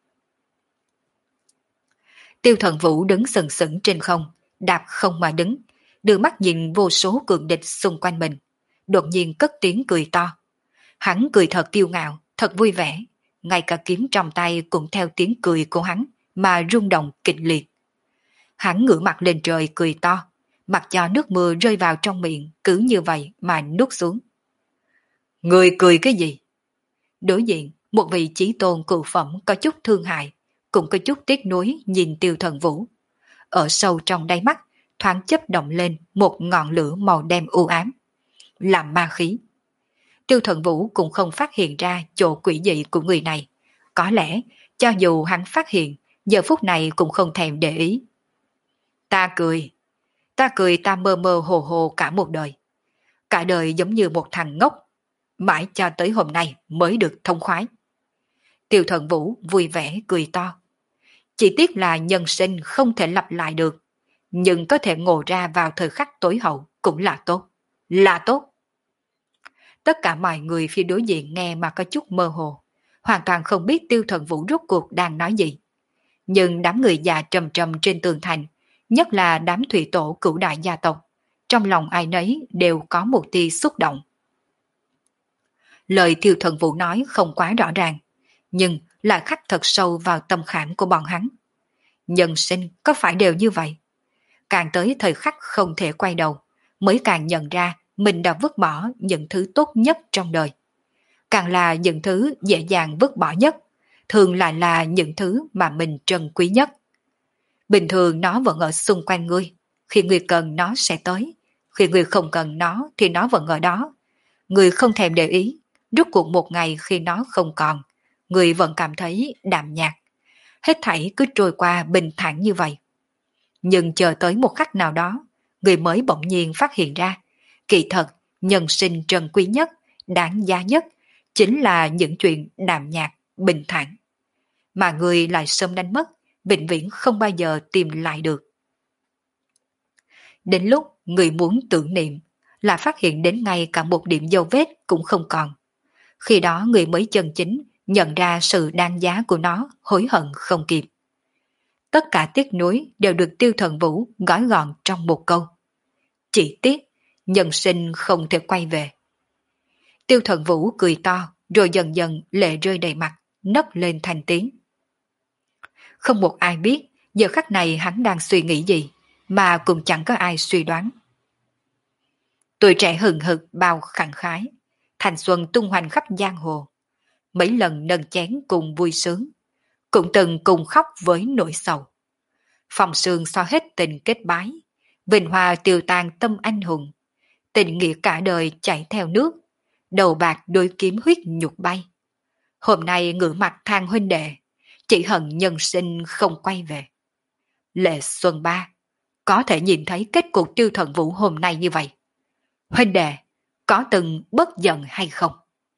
Tiêu Thần Vũ đứng sừng sững trên không, đạp không mà đứng, đưa mắt nhìn vô số cường địch xung quanh mình. Đột nhiên cất tiếng cười to. Hắn cười thật kiêu ngạo, thật vui vẻ, ngay cả kiếm trong tay cũng theo tiếng cười của hắn mà rung động kịch liệt. Hắn ngửa mặt lên trời cười to, mặc cho nước mưa rơi vào trong miệng cứ như vậy mà nuốt xuống. Người cười cái gì? Đối diện, một vị chí tôn cựu phẩm có chút thương hại, cũng có chút tiếc nuối nhìn Tiêu Thần Vũ. Ở sâu trong đáy mắt, thoáng chấp động lên một ngọn lửa màu đen u ám. Làm ma khí. Tiêu Thần Vũ cũng không phát hiện ra chỗ quỷ dị của người này. Có lẽ, cho dù hắn phát hiện, giờ phút này cũng không thèm để ý. Ta cười. Ta cười ta mơ mơ hồ hồ cả một đời. Cả đời giống như một thằng ngốc. Mãi cho tới hôm nay mới được thông khoái. Tiêu Thần Vũ vui vẻ cười to. Chỉ tiếc là nhân sinh không thể lặp lại được. Nhưng có thể ngộ ra vào thời khắc tối hậu cũng là tốt. Là tốt. Tất cả mọi người phía đối diện nghe mà có chút mơ hồ. Hoàn toàn không biết Tiêu Thần Vũ rốt cuộc đang nói gì. Nhưng đám người già trầm trầm trên tường thành, nhất là đám thủy tổ cửu đại gia tộc, trong lòng ai nấy đều có một tia xúc động. Lời Tiêu Thần Vũ nói không quá rõ ràng, nhưng lại khắc thật sâu vào tâm khảm của bọn hắn. Nhân sinh có phải đều như vậy? Càng tới thời khắc không thể quay đầu, mới càng nhận ra mình đã vứt bỏ những thứ tốt nhất trong đời. Càng là những thứ dễ dàng vứt bỏ nhất, thường lại là những thứ mà mình trân quý nhất. Bình thường nó vẫn ở xung quanh ngươi, khi ngươi cần nó sẽ tới, khi ngươi không cần nó thì nó vẫn ở đó. Ngươi không thèm để ý, rốt cuộc một ngày khi nó không còn, ngươi vẫn cảm thấy đạm nhạt. Hết thảy cứ trôi qua bình thản như vậy. Nhưng chờ tới một khắc nào đó, người mới bỗng nhiên phát hiện ra, kỳ thật, nhân sinh trân quý nhất, đáng giá nhất, chính là những chuyện đạm nhạt, bình thản. Mà người lại sớm đánh mất, vĩnh viễn không bao giờ tìm lại được. Đến lúc người muốn tưởng niệm, là phát hiện đến ngay cả một điểm dấu vết cũng không còn. Khi đó người mới chân chính nhận ra sự đáng giá của nó, hối hận không kịp. Tất cả tiếc nuối đều được Tiêu Thần Vũ gói gọn trong một câu. Chỉ tiếc, nhân sinh không thể quay về. Tiêu Thần Vũ cười to, rồi dần dần lệ rơi đầy mặt, nấc lên thành tiếng. Không một ai biết giờ khắc này hắn đang suy nghĩ gì, mà cũng chẳng có ai suy đoán. Tuổi trẻ hừng hực bao khẳng khái, thanh xuân tung hoành khắp giang hồ. Mấy lần nâng chén cùng vui sướng, cũng từng cùng khóc với nỗi sầu. Phòng sương so hết tình kết bái, vinh hoa tiêu tan tâm anh hùng. Tình nghĩa cả đời chảy theo nước, đầu bạc đôi kiếm huyết nhục bay. Hôm nay ngửa mặt than huynh đệ, chỉ hận nhân sinh không quay về. Lệ Xuân Ba, có thể nhìn thấy kết cục Tiêu Thần Vũ hôm nay như vậy. Huynh đệ, có từng bất giận hay không?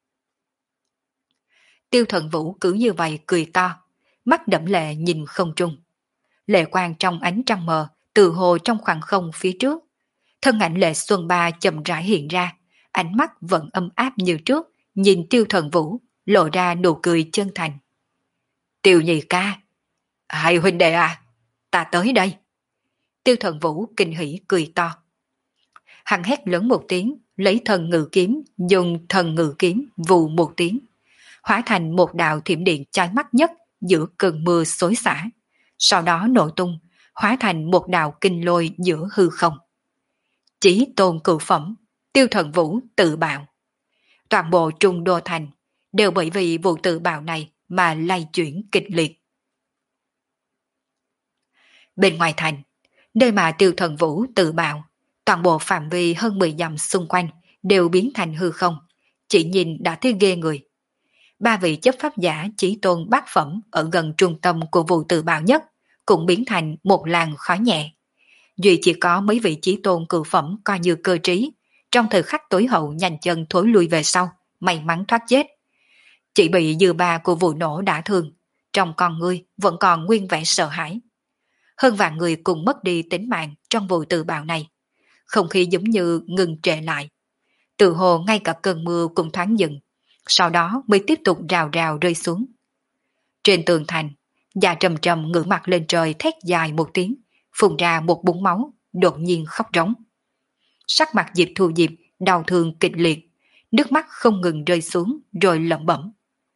Tiêu Thần Vũ cứ như vậy cười to, mắt đẫm lệ nhìn không trung. Lệ quang trong ánh trăng mờ, từ hồ trong khoảng không phía trước. Thân ảnh Lệ Xuân Ba chậm rãi hiện ra, ánh mắt vẫn âm áp như trước, nhìn Tiêu Thần Vũ, lộ ra nụ cười chân thành. Tiêu nhị ca, hai huynh đệ à, ta tới đây. Tiêu Thần Vũ kinh hỉ cười to. Hắn hét lớn một tiếng, lấy thần ngự kiếm, dùng thần ngự kiếm vù một tiếng, hóa thành một đạo thiểm điện chói mắt nhất giữa cơn mưa xối xả. Sau đó nổ tung, hóa thành một đạo kinh lôi giữa hư không. Chí tôn cửu phẩm, Tiêu Thần Vũ tự bạo. Toàn bộ Trung Đô Thành đều bởi vì vụ tự bạo này mà lay chuyển kịch liệt. Bên ngoài thành, nơi mà Tiêu Thần Vũ tự bạo, toàn bộ phạm vi hơn mười dặm xung quanh đều biến thành hư không, chỉ nhìn đã thấy ghê người. Ba vị chấp pháp giả chí tôn bát phẩm ở gần trung tâm của vụ tự bạo nhất cũng biến thành một làn khói nhẹ. Duy chỉ có mấy vị chí tôn cự phẩm coi như cơ trí, trong thời khắc tối hậu nhanh chân thối lui về sau, may mắn thoát chết. Chỉ bị dư ba của vụ nổ đã thương, trong con ngươi vẫn còn nguyên vẻ sợ hãi. Hơn vạn người cùng mất đi tính mạng trong vụ tự bạo này. Không khí giống như ngừng trệ lại. Tự hồ ngay cả cơn mưa cũng thoáng dừng, sau đó mới tiếp tục rào rào rơi xuống. Trên tường thành, Dạ Trầm Trầm ngửa mặt lên trời thét dài một tiếng, phun ra một búng máu, đột nhiên khóc rống. Sắc mặt Diệp Thu Diệp đau thương kịch liệt, nước mắt không ngừng rơi xuống rồi lẩm bẩm.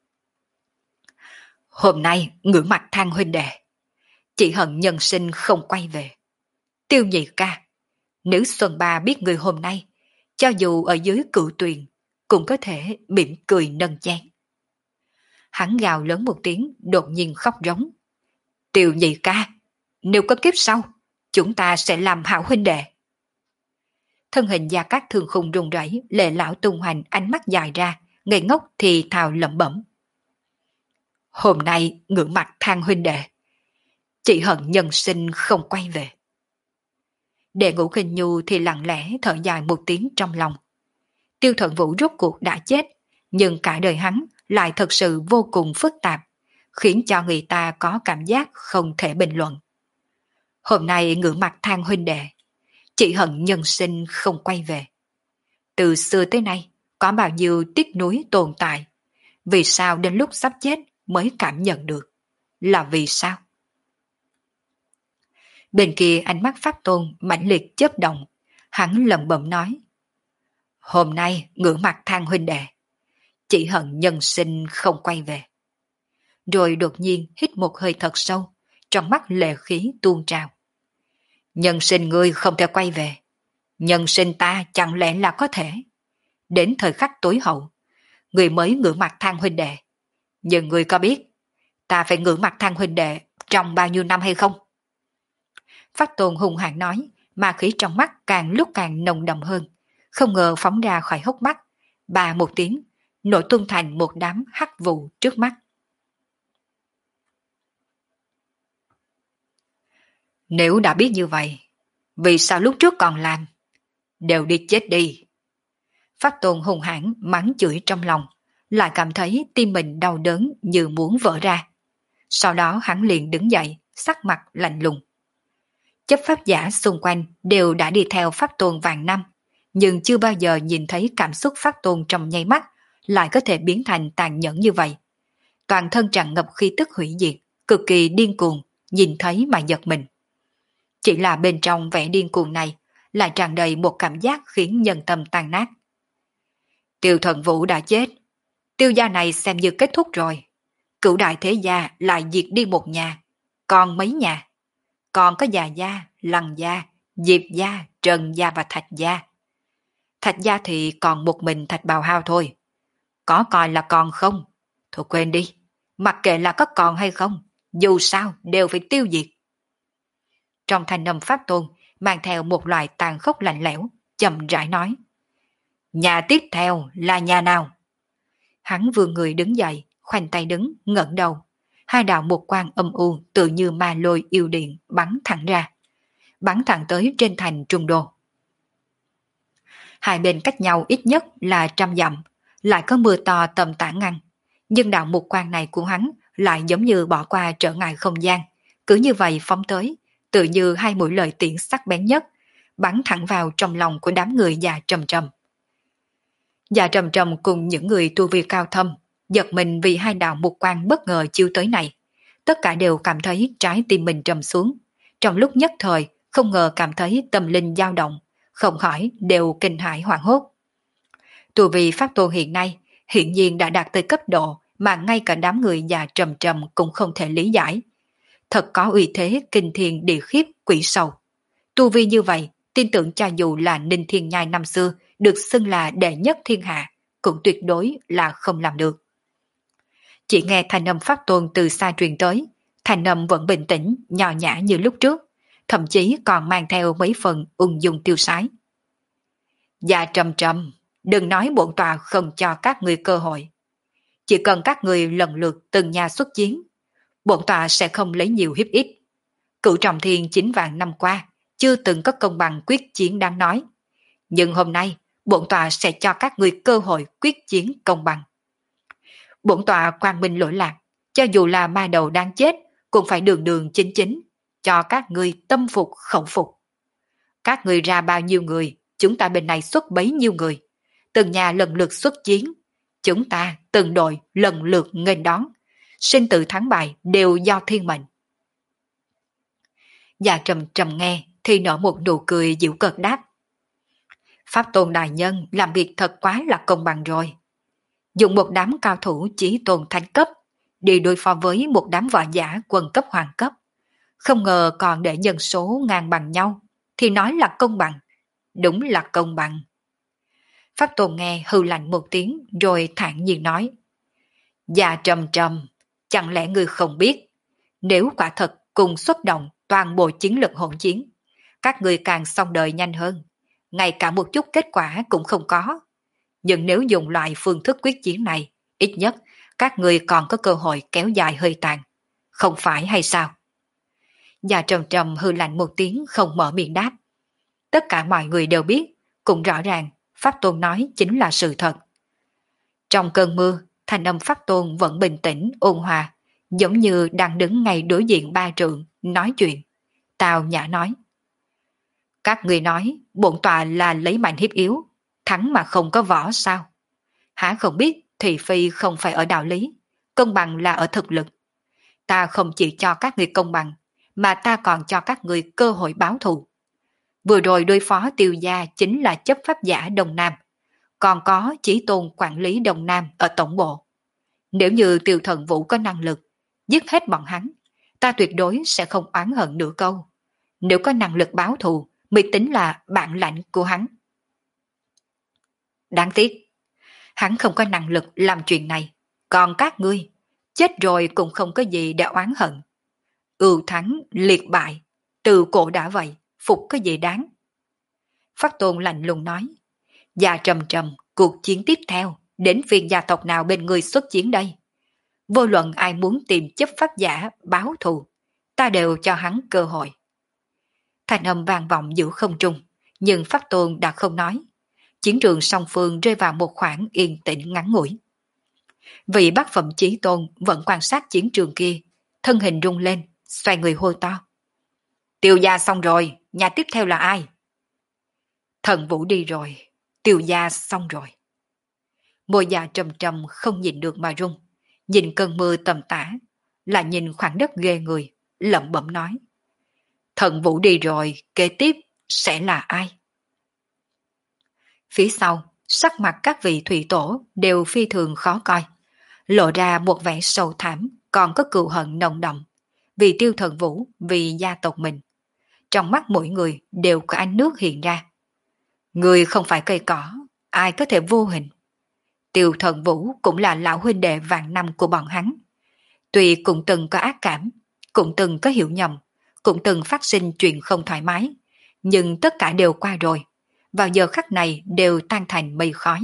Hôm nay ngửa mặt than huynh đệ, chỉ hận nhân sinh không quay về. Tiêu Nhị ca, nếu Xuân Ba biết người hôm nay, cho dù ở dưới cửu tuyền, cũng có thể mỉm cười nâng chén. Hắn gào lớn một tiếng, đột nhiên khóc rống. Tiêu Nhị ca, nếu có kiếp sau, chúng ta sẽ làm hảo huynh đệ. Thân hình Gia Cát Thương Khung run rẩy, lệ lão tung hoành ánh mắt dài ra, ngây ngốc thì thào lẩm bẩm. Hôm nay ngưỡng mặt than huynh đệ, chỉ hận nhân sinh không quay về. Đệ Ngũ Khinh Nhu thì lặng lẽ thở dài một tiếng trong lòng. Tiêu Thuận Vũ rốt cuộc đã chết, nhưng cả đời hắn lại thật sự vô cùng phức tạp, khiến cho người ta có cảm giác không thể bình luận. Hôm nay ngửa mặt than huynh đệ, chỉ hận nhân sinh không quay về. Từ xưa tới nay, có bao nhiêu tiếc nuối tồn tại, vì sao đến lúc sắp chết mới cảm nhận được? Là vì sao? Bên kia ánh mắt Pháp Tôn mãnh liệt chớp động, hắn lẩm bẩm nói. Hôm nay ngửa mặt than huynh đệ, chỉ hận nhân sinh không quay về. Rồi đột nhiên hít một hơi thật sâu, trong mắt lệ khí tuôn trào. Nhân sinh ngươi không thể quay về, nhân sinh ta chẳng lẽ là có thể. Đến thời khắc tối hậu, người mới ngửa mặt than huynh đệ. Nhưng người có biết, ta phải ngửa mặt than huynh đệ trong bao nhiêu năm hay không? Pháp Tôn hùng hãn nói, mà khí trong mắt càng lúc càng nồng đậm hơn, không ngờ phóng ra khỏi hốc mắt, bà một tiếng, nổi tung thành một đám hắc vụ trước mắt. Nếu đã biết như vậy, vì sao lúc trước còn làm? Đều đi chết đi. Pháp Tôn hùng hãn mắng chửi trong lòng, lại cảm thấy tim mình đau đớn như muốn vỡ ra. Sau đó hắn liền đứng dậy, sắc mặt lạnh lùng. Chấp pháp giả xung quanh đều đã đi theo Pháp Tôn vạn năm, nhưng chưa bao giờ nhìn thấy cảm xúc Pháp Tôn trong nháy mắt lại có thể biến thành tàn nhẫn như vậy. Toàn thân tràn ngập khí tức hủy diệt, cực kỳ điên cuồng, nhìn thấy mà giật mình. Chỉ là bên trong vẻ điên cuồng này lại tràn đầy một cảm giác khiến nhân tâm tan nát. Tiêu Thuận Vũ đã chết, tiêu gia này xem như kết thúc rồi. Cửu đại thế gia lại diệt đi một nhà, còn mấy nhà? Còn có Già gia, Lăng gia, Diệp gia, Trần gia và Thạch gia. Thạch gia thì còn một mình Thạch Bào Hao thôi. Có coi là còn không? Thôi quên đi, mặc kệ là có còn hay không, dù sao đều phải tiêu diệt. Trong thanh âm Pháp Tôn mang theo một loại tàn khốc lạnh lẽo, chậm rãi nói. Nhà tiếp theo là nhà nào? Hắn vươn người đứng dậy, khoanh tay đứng, ngẩng đầu. Hai đạo một quang âm u tự như ma lôi yêu điện bắn thẳng ra. Bắn thẳng tới trên thành Trung Đô. Hai bên cách nhau ít nhất là trăm dặm, lại có mưa to tầm tã ngăn. Nhưng đạo một quang này của hắn lại giống như bỏ qua trở ngại không gian. Cứ như vậy phóng tới, tự như hai mũi lợi tiễn sắc bén nhất, bắn thẳng vào trong lòng của đám người già Trầm Trầm. Già Trầm Trầm cùng những người tu vi cao thâm, giật mình vì hai đạo mục quang bất ngờ chiêu tới này. Tất cả đều cảm thấy trái tim mình trầm xuống. Trong lúc nhất thời, không ngờ cảm thấy tâm linh dao động, không khỏi đều kinh hãi hoảng hốt. Tu vi Pháp Tôn hiện nay, hiện nhiên đã đạt tới cấp độ mà ngay cả đám người già Trầm Trầm cũng không thể lý giải. Thật có uy thế kinh thiên địa khiếp quỷ sầu. Tu vi như vậy, tin tưởng cho dù là Ninh Thiên Nhai năm xưa được xưng là đệ nhất thiên hạ, cũng tuyệt đối là không làm được. Chỉ nghe thanh âm Pháp Tôn từ xa truyền tới, thanh âm vẫn bình tĩnh, nhỏ nhã như lúc trước, thậm chí còn mang theo mấy phần ung dung tiêu sái. Dạ Trầm Trầm, Đừng nói bổn tọa không cho các ngươi cơ hội. Chỉ cần các ngươi lần lượt từng nhà xuất chiến, bổn tọa sẽ không lấy nhiều hiếp ít. Cửu Trọng Thiên chín vạn năm qua, chưa từng có công bằng quyết chiến đáng nói. Nhưng hôm nay, bổn tọa sẽ cho các ngươi cơ hội quyết chiến công bằng. Bổn tọa quang minh lỗi lạc, cho dù là ma đầu đang chết, cũng phải đường đường chính chính, cho các ngươi tâm phục khẩu phục. Các ngươi ra bao nhiêu người, chúng ta bên này xuất bấy nhiêu người. Từng nhà lần lượt xuất chiến, chúng ta từng đội lần lượt nghênh đón. Sinh tử thắng bại đều do thiên mệnh. Dạ trầm trầm nghe thì nở một nụ cười giễu cợt đáp. Pháp Tôn đại nhân làm việc thật quá là công bằng rồi. Dùng một đám cao thủ chí tôn thánh cấp đi đối phó với một đám võ giả quân cấp hoàng cấp. Không ngờ còn để nhân số ngang bằng nhau thì nói là công bằng. Đúng là công bằng. Pháp Tôn nghe hư lạnh một tiếng rồi thản nhiên nói. Dạ trầm trầm, chẳng lẽ ngươi không biết, nếu quả thật cùng xuất động toàn bộ chiến lực hỗn chiến, các ngươi càng xong đời nhanh hơn, ngay cả một chút kết quả cũng không có. Nhưng nếu dùng loại phương thức quyết chiến này, ít nhất các ngươi còn có cơ hội kéo dài hơi tàn, không phải hay sao? Dạ trầm trầm hư lạnh một tiếng không mở miệng đáp. Tất cả mọi người đều biết, cũng rõ ràng Pháp Tôn nói chính là sự thật. Trong cơn mưa, thanh âm Pháp Tôn vẫn bình tĩnh, ôn hòa, giống như đang đứng ngay đối diện ba trượng, nói chuyện. Tào Nhã nói. Các người nói, bổn tọa là lấy mạnh hiếp yếu, thắng mà không có võ sao? Hả không biết thị phi không phải ở đạo lý, công bằng là ở thực lực. Ta không chỉ cho các người công bằng, mà ta còn cho các người cơ hội báo thù. Vừa rồi đối phó Tiêu gia chính là chấp pháp giả Đông Nam, còn có Chí Tôn quản lý Đông Nam ở tổng bộ. Nếu như Tiêu Thần Vũ có năng lực, giết hết bọn hắn, ta tuyệt đối sẽ không oán hận nửa câu. Nếu có năng lực báo thù, mới tính là bản lãnh của hắn. Đáng tiếc, hắn không có năng lực làm chuyện này, còn các ngươi, chết rồi cũng không có gì để oán hận. Ưu thắng, liệt bại, từ cổ đã vậy, phục có gì đáng. Pháp Tôn lạnh lùng nói, Dạ trầm trầm, cuộc chiến tiếp theo, đến phiên gia tộc nào bên người xuất chiến đây? Vô luận ai muốn tìm chấp pháp giả báo thù, ta đều cho hắn cơ hội. Thanh âm vang vọng giữa không trung, nhưng Pháp Tôn đã không nói. Chiến trường song phương rơi vào một khoảng yên tĩnh ngắn ngủi. Vị bát phẩm Chí Tôn vẫn quan sát chiến trường kia, thân hình rung lên, xoay người hô to. Tiêu gia xong rồi, nhà tiếp theo là ai? Thần Vũ đi rồi, Tiêu gia xong rồi. Môi già trầm trầm không nhìn được mà rung, nhìn cơn mưa tầm tã, là nhìn khoảng đất ghê người, lẩm bẩm nói. Thần Vũ đi rồi, kế tiếp sẽ là ai? Phía sau, sắc mặt các vị thủy tổ đều phi thường khó coi, lộ ra một vẻ sâu thẳm, còn có cừu hận nồng đậm, vì Tiêu Thần Vũ, vì gia tộc mình. Trong mắt mỗi người đều có ánh nước hiện ra. Người không phải cây cỏ, ai có thể vô hình. Tiêu Thần Vũ cũng là lão huynh đệ vạn năm của bọn hắn. Tuy cũng từng có ác cảm, cũng từng có hiểu nhầm, cũng từng phát sinh chuyện không thoải mái, nhưng tất cả đều qua rồi, vào giờ khắc này đều tan thành mây khói.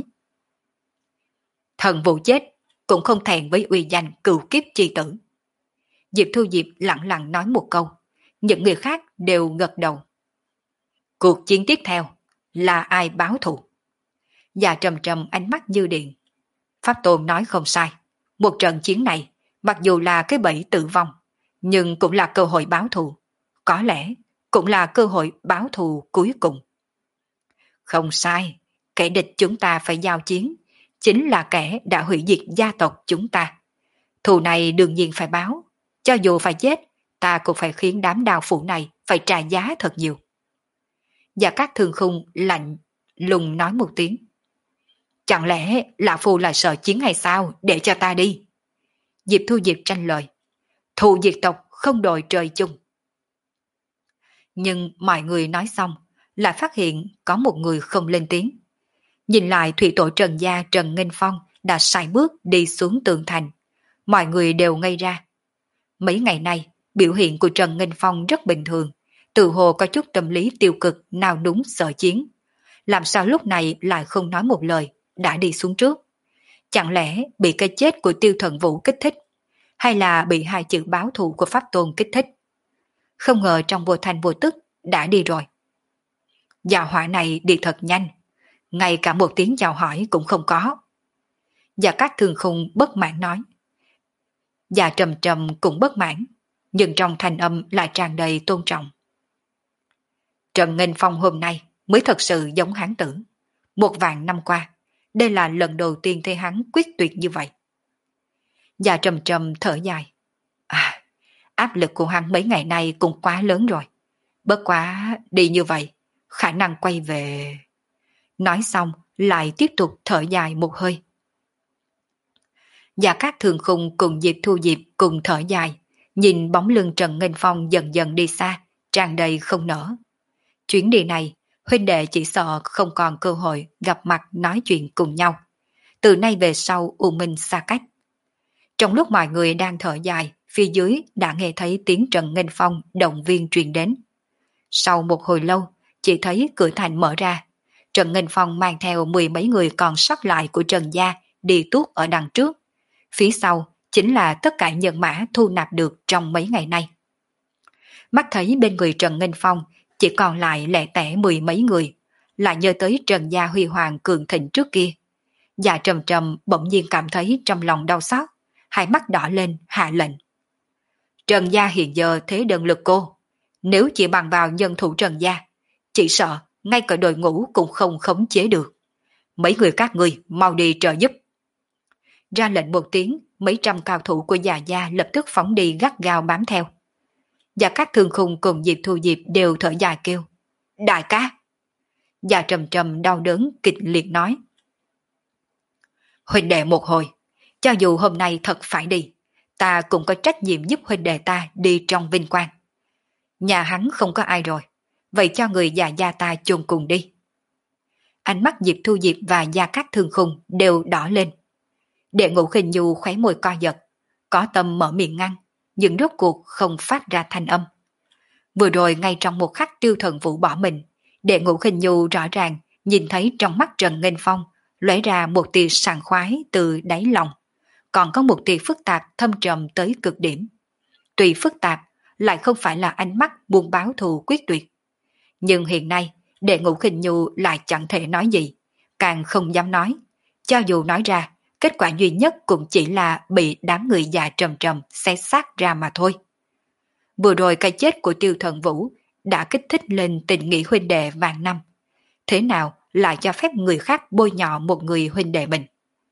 Thần Vũ chết, cũng không thẹn với uy danh cửu kiếp chi tử. Diệp Thu Diệp lặng lặng nói một câu, những người khác đều gật đầu. Cuộc chiến tiếp theo là ai báo thù? Già trầm trầm ánh mắt như điện. Pháp Tôn nói không sai, một trận chiến này, mặc dù là cái bẫy tử vong, nhưng cũng là cơ hội báo thù. Có lẽ cũng là cơ hội báo thù cuối cùng. Không sai, kẻ địch chúng ta phải giao chiến, chính là kẻ đã hủy diệt gia tộc chúng ta. Thù này đương nhiên phải báo, cho dù phải chết, ta cũng phải khiến đám đào phủ này phải trả giá thật nhiều. Và các thường khung lạnh lùng nói một tiếng. Chẳng lẽ Lão Phu là sợ chiến hay sao, để cho ta đi? Diệp Thu Diệp tranh lời. Thù diệt tộc không đội trời chung. Nhưng mọi người nói xong, lại phát hiện có một người không lên tiếng. Nhìn lại thủy tổ Trần Gia Trần Nghênh Phong đã sải bước đi xuống tường thành. Mọi người đều ngây ra. Mấy ngày nay, biểu hiện của Trần Nghênh Phong rất bình thường, tự hồ có chút tâm lý tiêu cực nào đúng sợ chiến. làm sao lúc này lại không nói một lời, đã đi xuống trước. Chẳng lẽ bị cái chết của Tiêu Thần Vũ kích thích, hay là bị hai chữ báo thù của Pháp Tôn kích thích? Không ngờ trong vô thanh vô tức đã đi rồi. Gia hỏa này đi thật nhanh, ngay cả một tiếng chào hỏi cũng không có. Gia Cát Thương Khung bất mãn nói. Gia Trầm Trầm cũng bất mãn, nhưng trong thanh âm lại tràn đầy tôn trọng. Trần Nghênh Phong hôm nay mới thật sự giống hán tử. Một vạn năm qua, đây là lần đầu tiên thấy hắn quyết tuyệt như vậy. Gia Trầm Trầm thở dài. À, áp lực của hắn mấy ngày nay cũng quá lớn rồi. Bất quá đi như vậy, khả năng quay về... Nói xong lại tiếp tục thở dài một hơi. Gia Cát Thường Khung cùng Diệp Thu Diệp cùng thở dài, nhìn bóng lưng Trần Nghênh Phong dần dần đi xa, tràn đầy không nở. Chuyến đi này, huynh đệ chỉ sợ không còn cơ hội gặp mặt nói chuyện cùng nhau. Từ nay về sau u minh xa cách. Trong lúc mọi người đang thở dài, phía dưới đã nghe thấy tiếng Trần Nghênh Phong động viên truyền đến. Sau một hồi lâu, chỉ thấy cửa thành mở ra. Trần Nghênh Phong mang theo mười mấy người còn sót lại của Trần Gia đi tuốt ở đằng trước. Phía sau chính là tất cả nhân mã thu nạp được trong mấy ngày nay. Mắt thấy bên người Trần Nghênh Phong chỉ còn lại lẻ tẻ mười mấy người, lại nhớ tới Trần Gia huy hoàng cường thịnh trước kia. Dạ Trầm Trầm bỗng nhiên cảm thấy trong lòng đau xót, hai mắt đỏ lên hạ lệnh. Trần Gia hiện giờ thế đơn lực cô, nếu chỉ bằng vào nhân thủ Trần Gia, chỉ sợ ngay cả đội ngũ cũng không khống chế được. Mấy người các ngươi mau đi trợ giúp. Ra lệnh một tiếng, mấy trăm cao thủ của Dạ Gia lập tức phóng đi gắt gao bám theo. Dạ Cát Thương Khung cùng Diệp Thu Diệp đều thở dài kêu. Đại ca! Dạ Trầm Trầm đau đớn kịch liệt nói. Huynh đệ một hồi, cho dù hôm nay thật phải đi, ta cũng có trách nhiệm giúp huynh đệ ta đi trong vinh quang. Nhà hắn không có ai rồi, vậy cho người Dạ Gia ta chôn cùng đi. Ánh mắt Diệp Thu Diệp và Gia Cát Thương Khung đều đỏ lên. Đệ Ngũ Khinh Nhu khóe môi co giật, có tâm mở miệng ngăn, nhưng rốt cuộc không phát ra thanh âm. Vừa rồi ngay trong một khắc Tiêu Thần Vũ bỏ mình, Đệ Ngũ Khinh Nhu rõ ràng nhìn thấy trong mắt Trần Nghênh Phong lóe ra một tia sảng khoái từ đáy lòng, còn có một tia phức tạp thâm trầm tới cực điểm. Tuy phức tạp, lại không phải là ánh mắt buông báo thù quyết tuyệt. Nhưng hiện nay, Đệ Ngũ Khinh Nhu lại chẳng thể nói gì, càng không dám nói. Cho dù nói ra, kết quả duy nhất cũng chỉ là bị đám người già Trầm Trầm xé xác ra mà thôi. Vừa rồi cái chết của Tiêu Thần Vũ đã kích thích lên tình nghĩa huynh đệ vạn năm. Thế nào lại cho phép người khác bôi nhọ một người huynh đệ mình?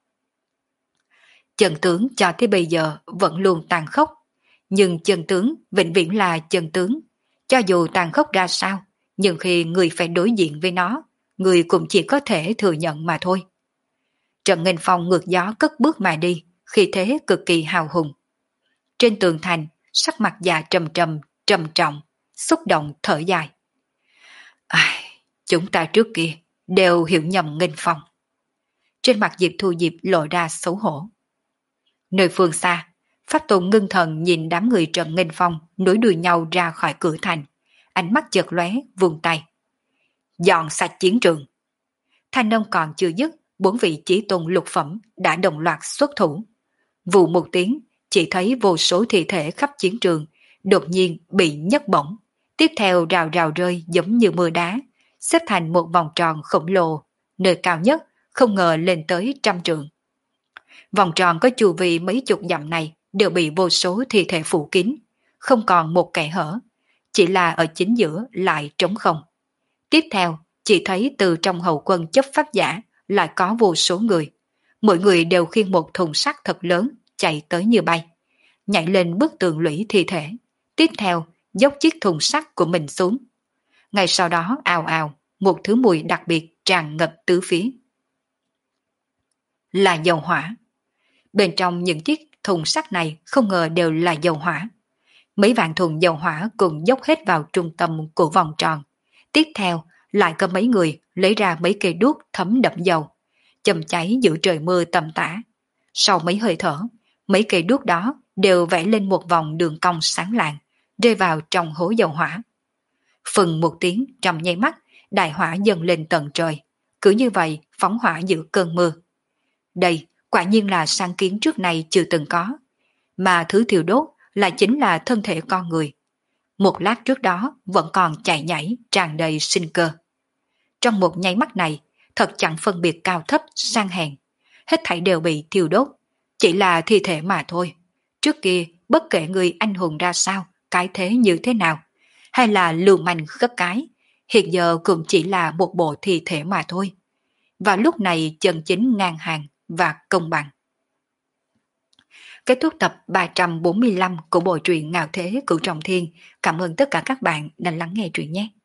Chân tướng cho tới bây giờ vẫn luôn tàn khốc, nhưng chân tướng vĩnh viễn là chân tướng. Cho dù tàn khốc ra sao, nhưng khi người phải đối diện với nó, người cũng chỉ có thể thừa nhận mà thôi. Trần Nghênh Phong ngược gió cất bước mà đi, khí thế cực kỳ hào hùng. Trên tường thành, sắc mặt già trầm trầm, trầm trọng, xúc động thở dài. Ai, chúng ta trước kia đều hiểu nhầm Nghênh Phong. Trên mặt Diệp Thu Diệp lộ ra xấu hổ. Nơi phương xa, Pháp Tôn ngưng thần nhìn đám người Trần Nghênh Phong nối đuôi nhau ra khỏi cửa thành, ánh mắt chợt lóe, vung tay. Dọn sạch chiến trường. Thanh âm còn chưa dứt, bốn vị chí tôn lục phẩm đã đồng loạt xuất thủ. Vụ một tiếng, chỉ thấy vô số thi thể khắp chiến trường, đột nhiên bị nhấc bổng, tiếp theo rào rào rơi giống như mưa đá, xếp thành một vòng tròn khổng lồ, nơi cao nhất không ngờ lên tới trăm trượng. Vòng tròn có chu vi mấy chục dặm này đều bị vô số thi thể phủ kín, không còn một kẽ hở, chỉ là ở chính giữa lại trống không. Tiếp theo, chỉ thấy từ trong hậu quân chấp pháp giả lại có vô số người. Mỗi người đều khiêng một thùng sắt thật lớn, chạy tới như bay, nhảy lên bức tường lũy thi thể. Tiếp theo, dốc chiếc thùng sắt của mình xuống. Ngay sau đó ào ào, một thứ mùi đặc biệt tràn ngập tứ phía. Là dầu hỏa. Bên trong những chiếc thùng sắt này không ngờ đều là dầu hỏa. Mấy vạn thùng dầu hỏa cùng dốc hết vào trung tâm của vòng tròn. Tiếp theo, lại có mấy người lấy ra mấy cây đuốc thấm đậm dầu, châm cháy giữa trời mưa tầm tã. Sau mấy hơi thở, mấy cây đuốc đó đều vẽ lên một vòng đường cong sáng lạng, rơi vào trong hố dầu hỏa. Phừng một tiếng, trong nháy mắt, đại hỏa dâng lên tận trời, cứ như vậy phóng hỏa giữa cơn mưa. Đây quả nhiên là sáng kiến trước này chưa từng có, mà thứ thiêu đốt lại chính là thân thể con người. Một lát trước đó vẫn còn chạy nhảy tràn đầy sinh cơ. Trong một nháy mắt này, thật chẳng phân biệt cao thấp sang hèn, hết thảy đều bị thiêu đốt, chỉ là thi thể mà thôi. Trước kia, bất kể người anh hùng ra sao, cái thế như thế nào, hay là lưu manh khất cái, hiện giờ cũng chỉ là một bộ thi thể mà thôi. Và lúc này chân chính ngang hàng và công bằng. Kết thúc tập ba trăm bốn mươi lăm của bộ truyện Ngạo Thế Cửu Trọng Thiên. Cảm ơn tất cả các bạn đã lắng nghe truyện nhé.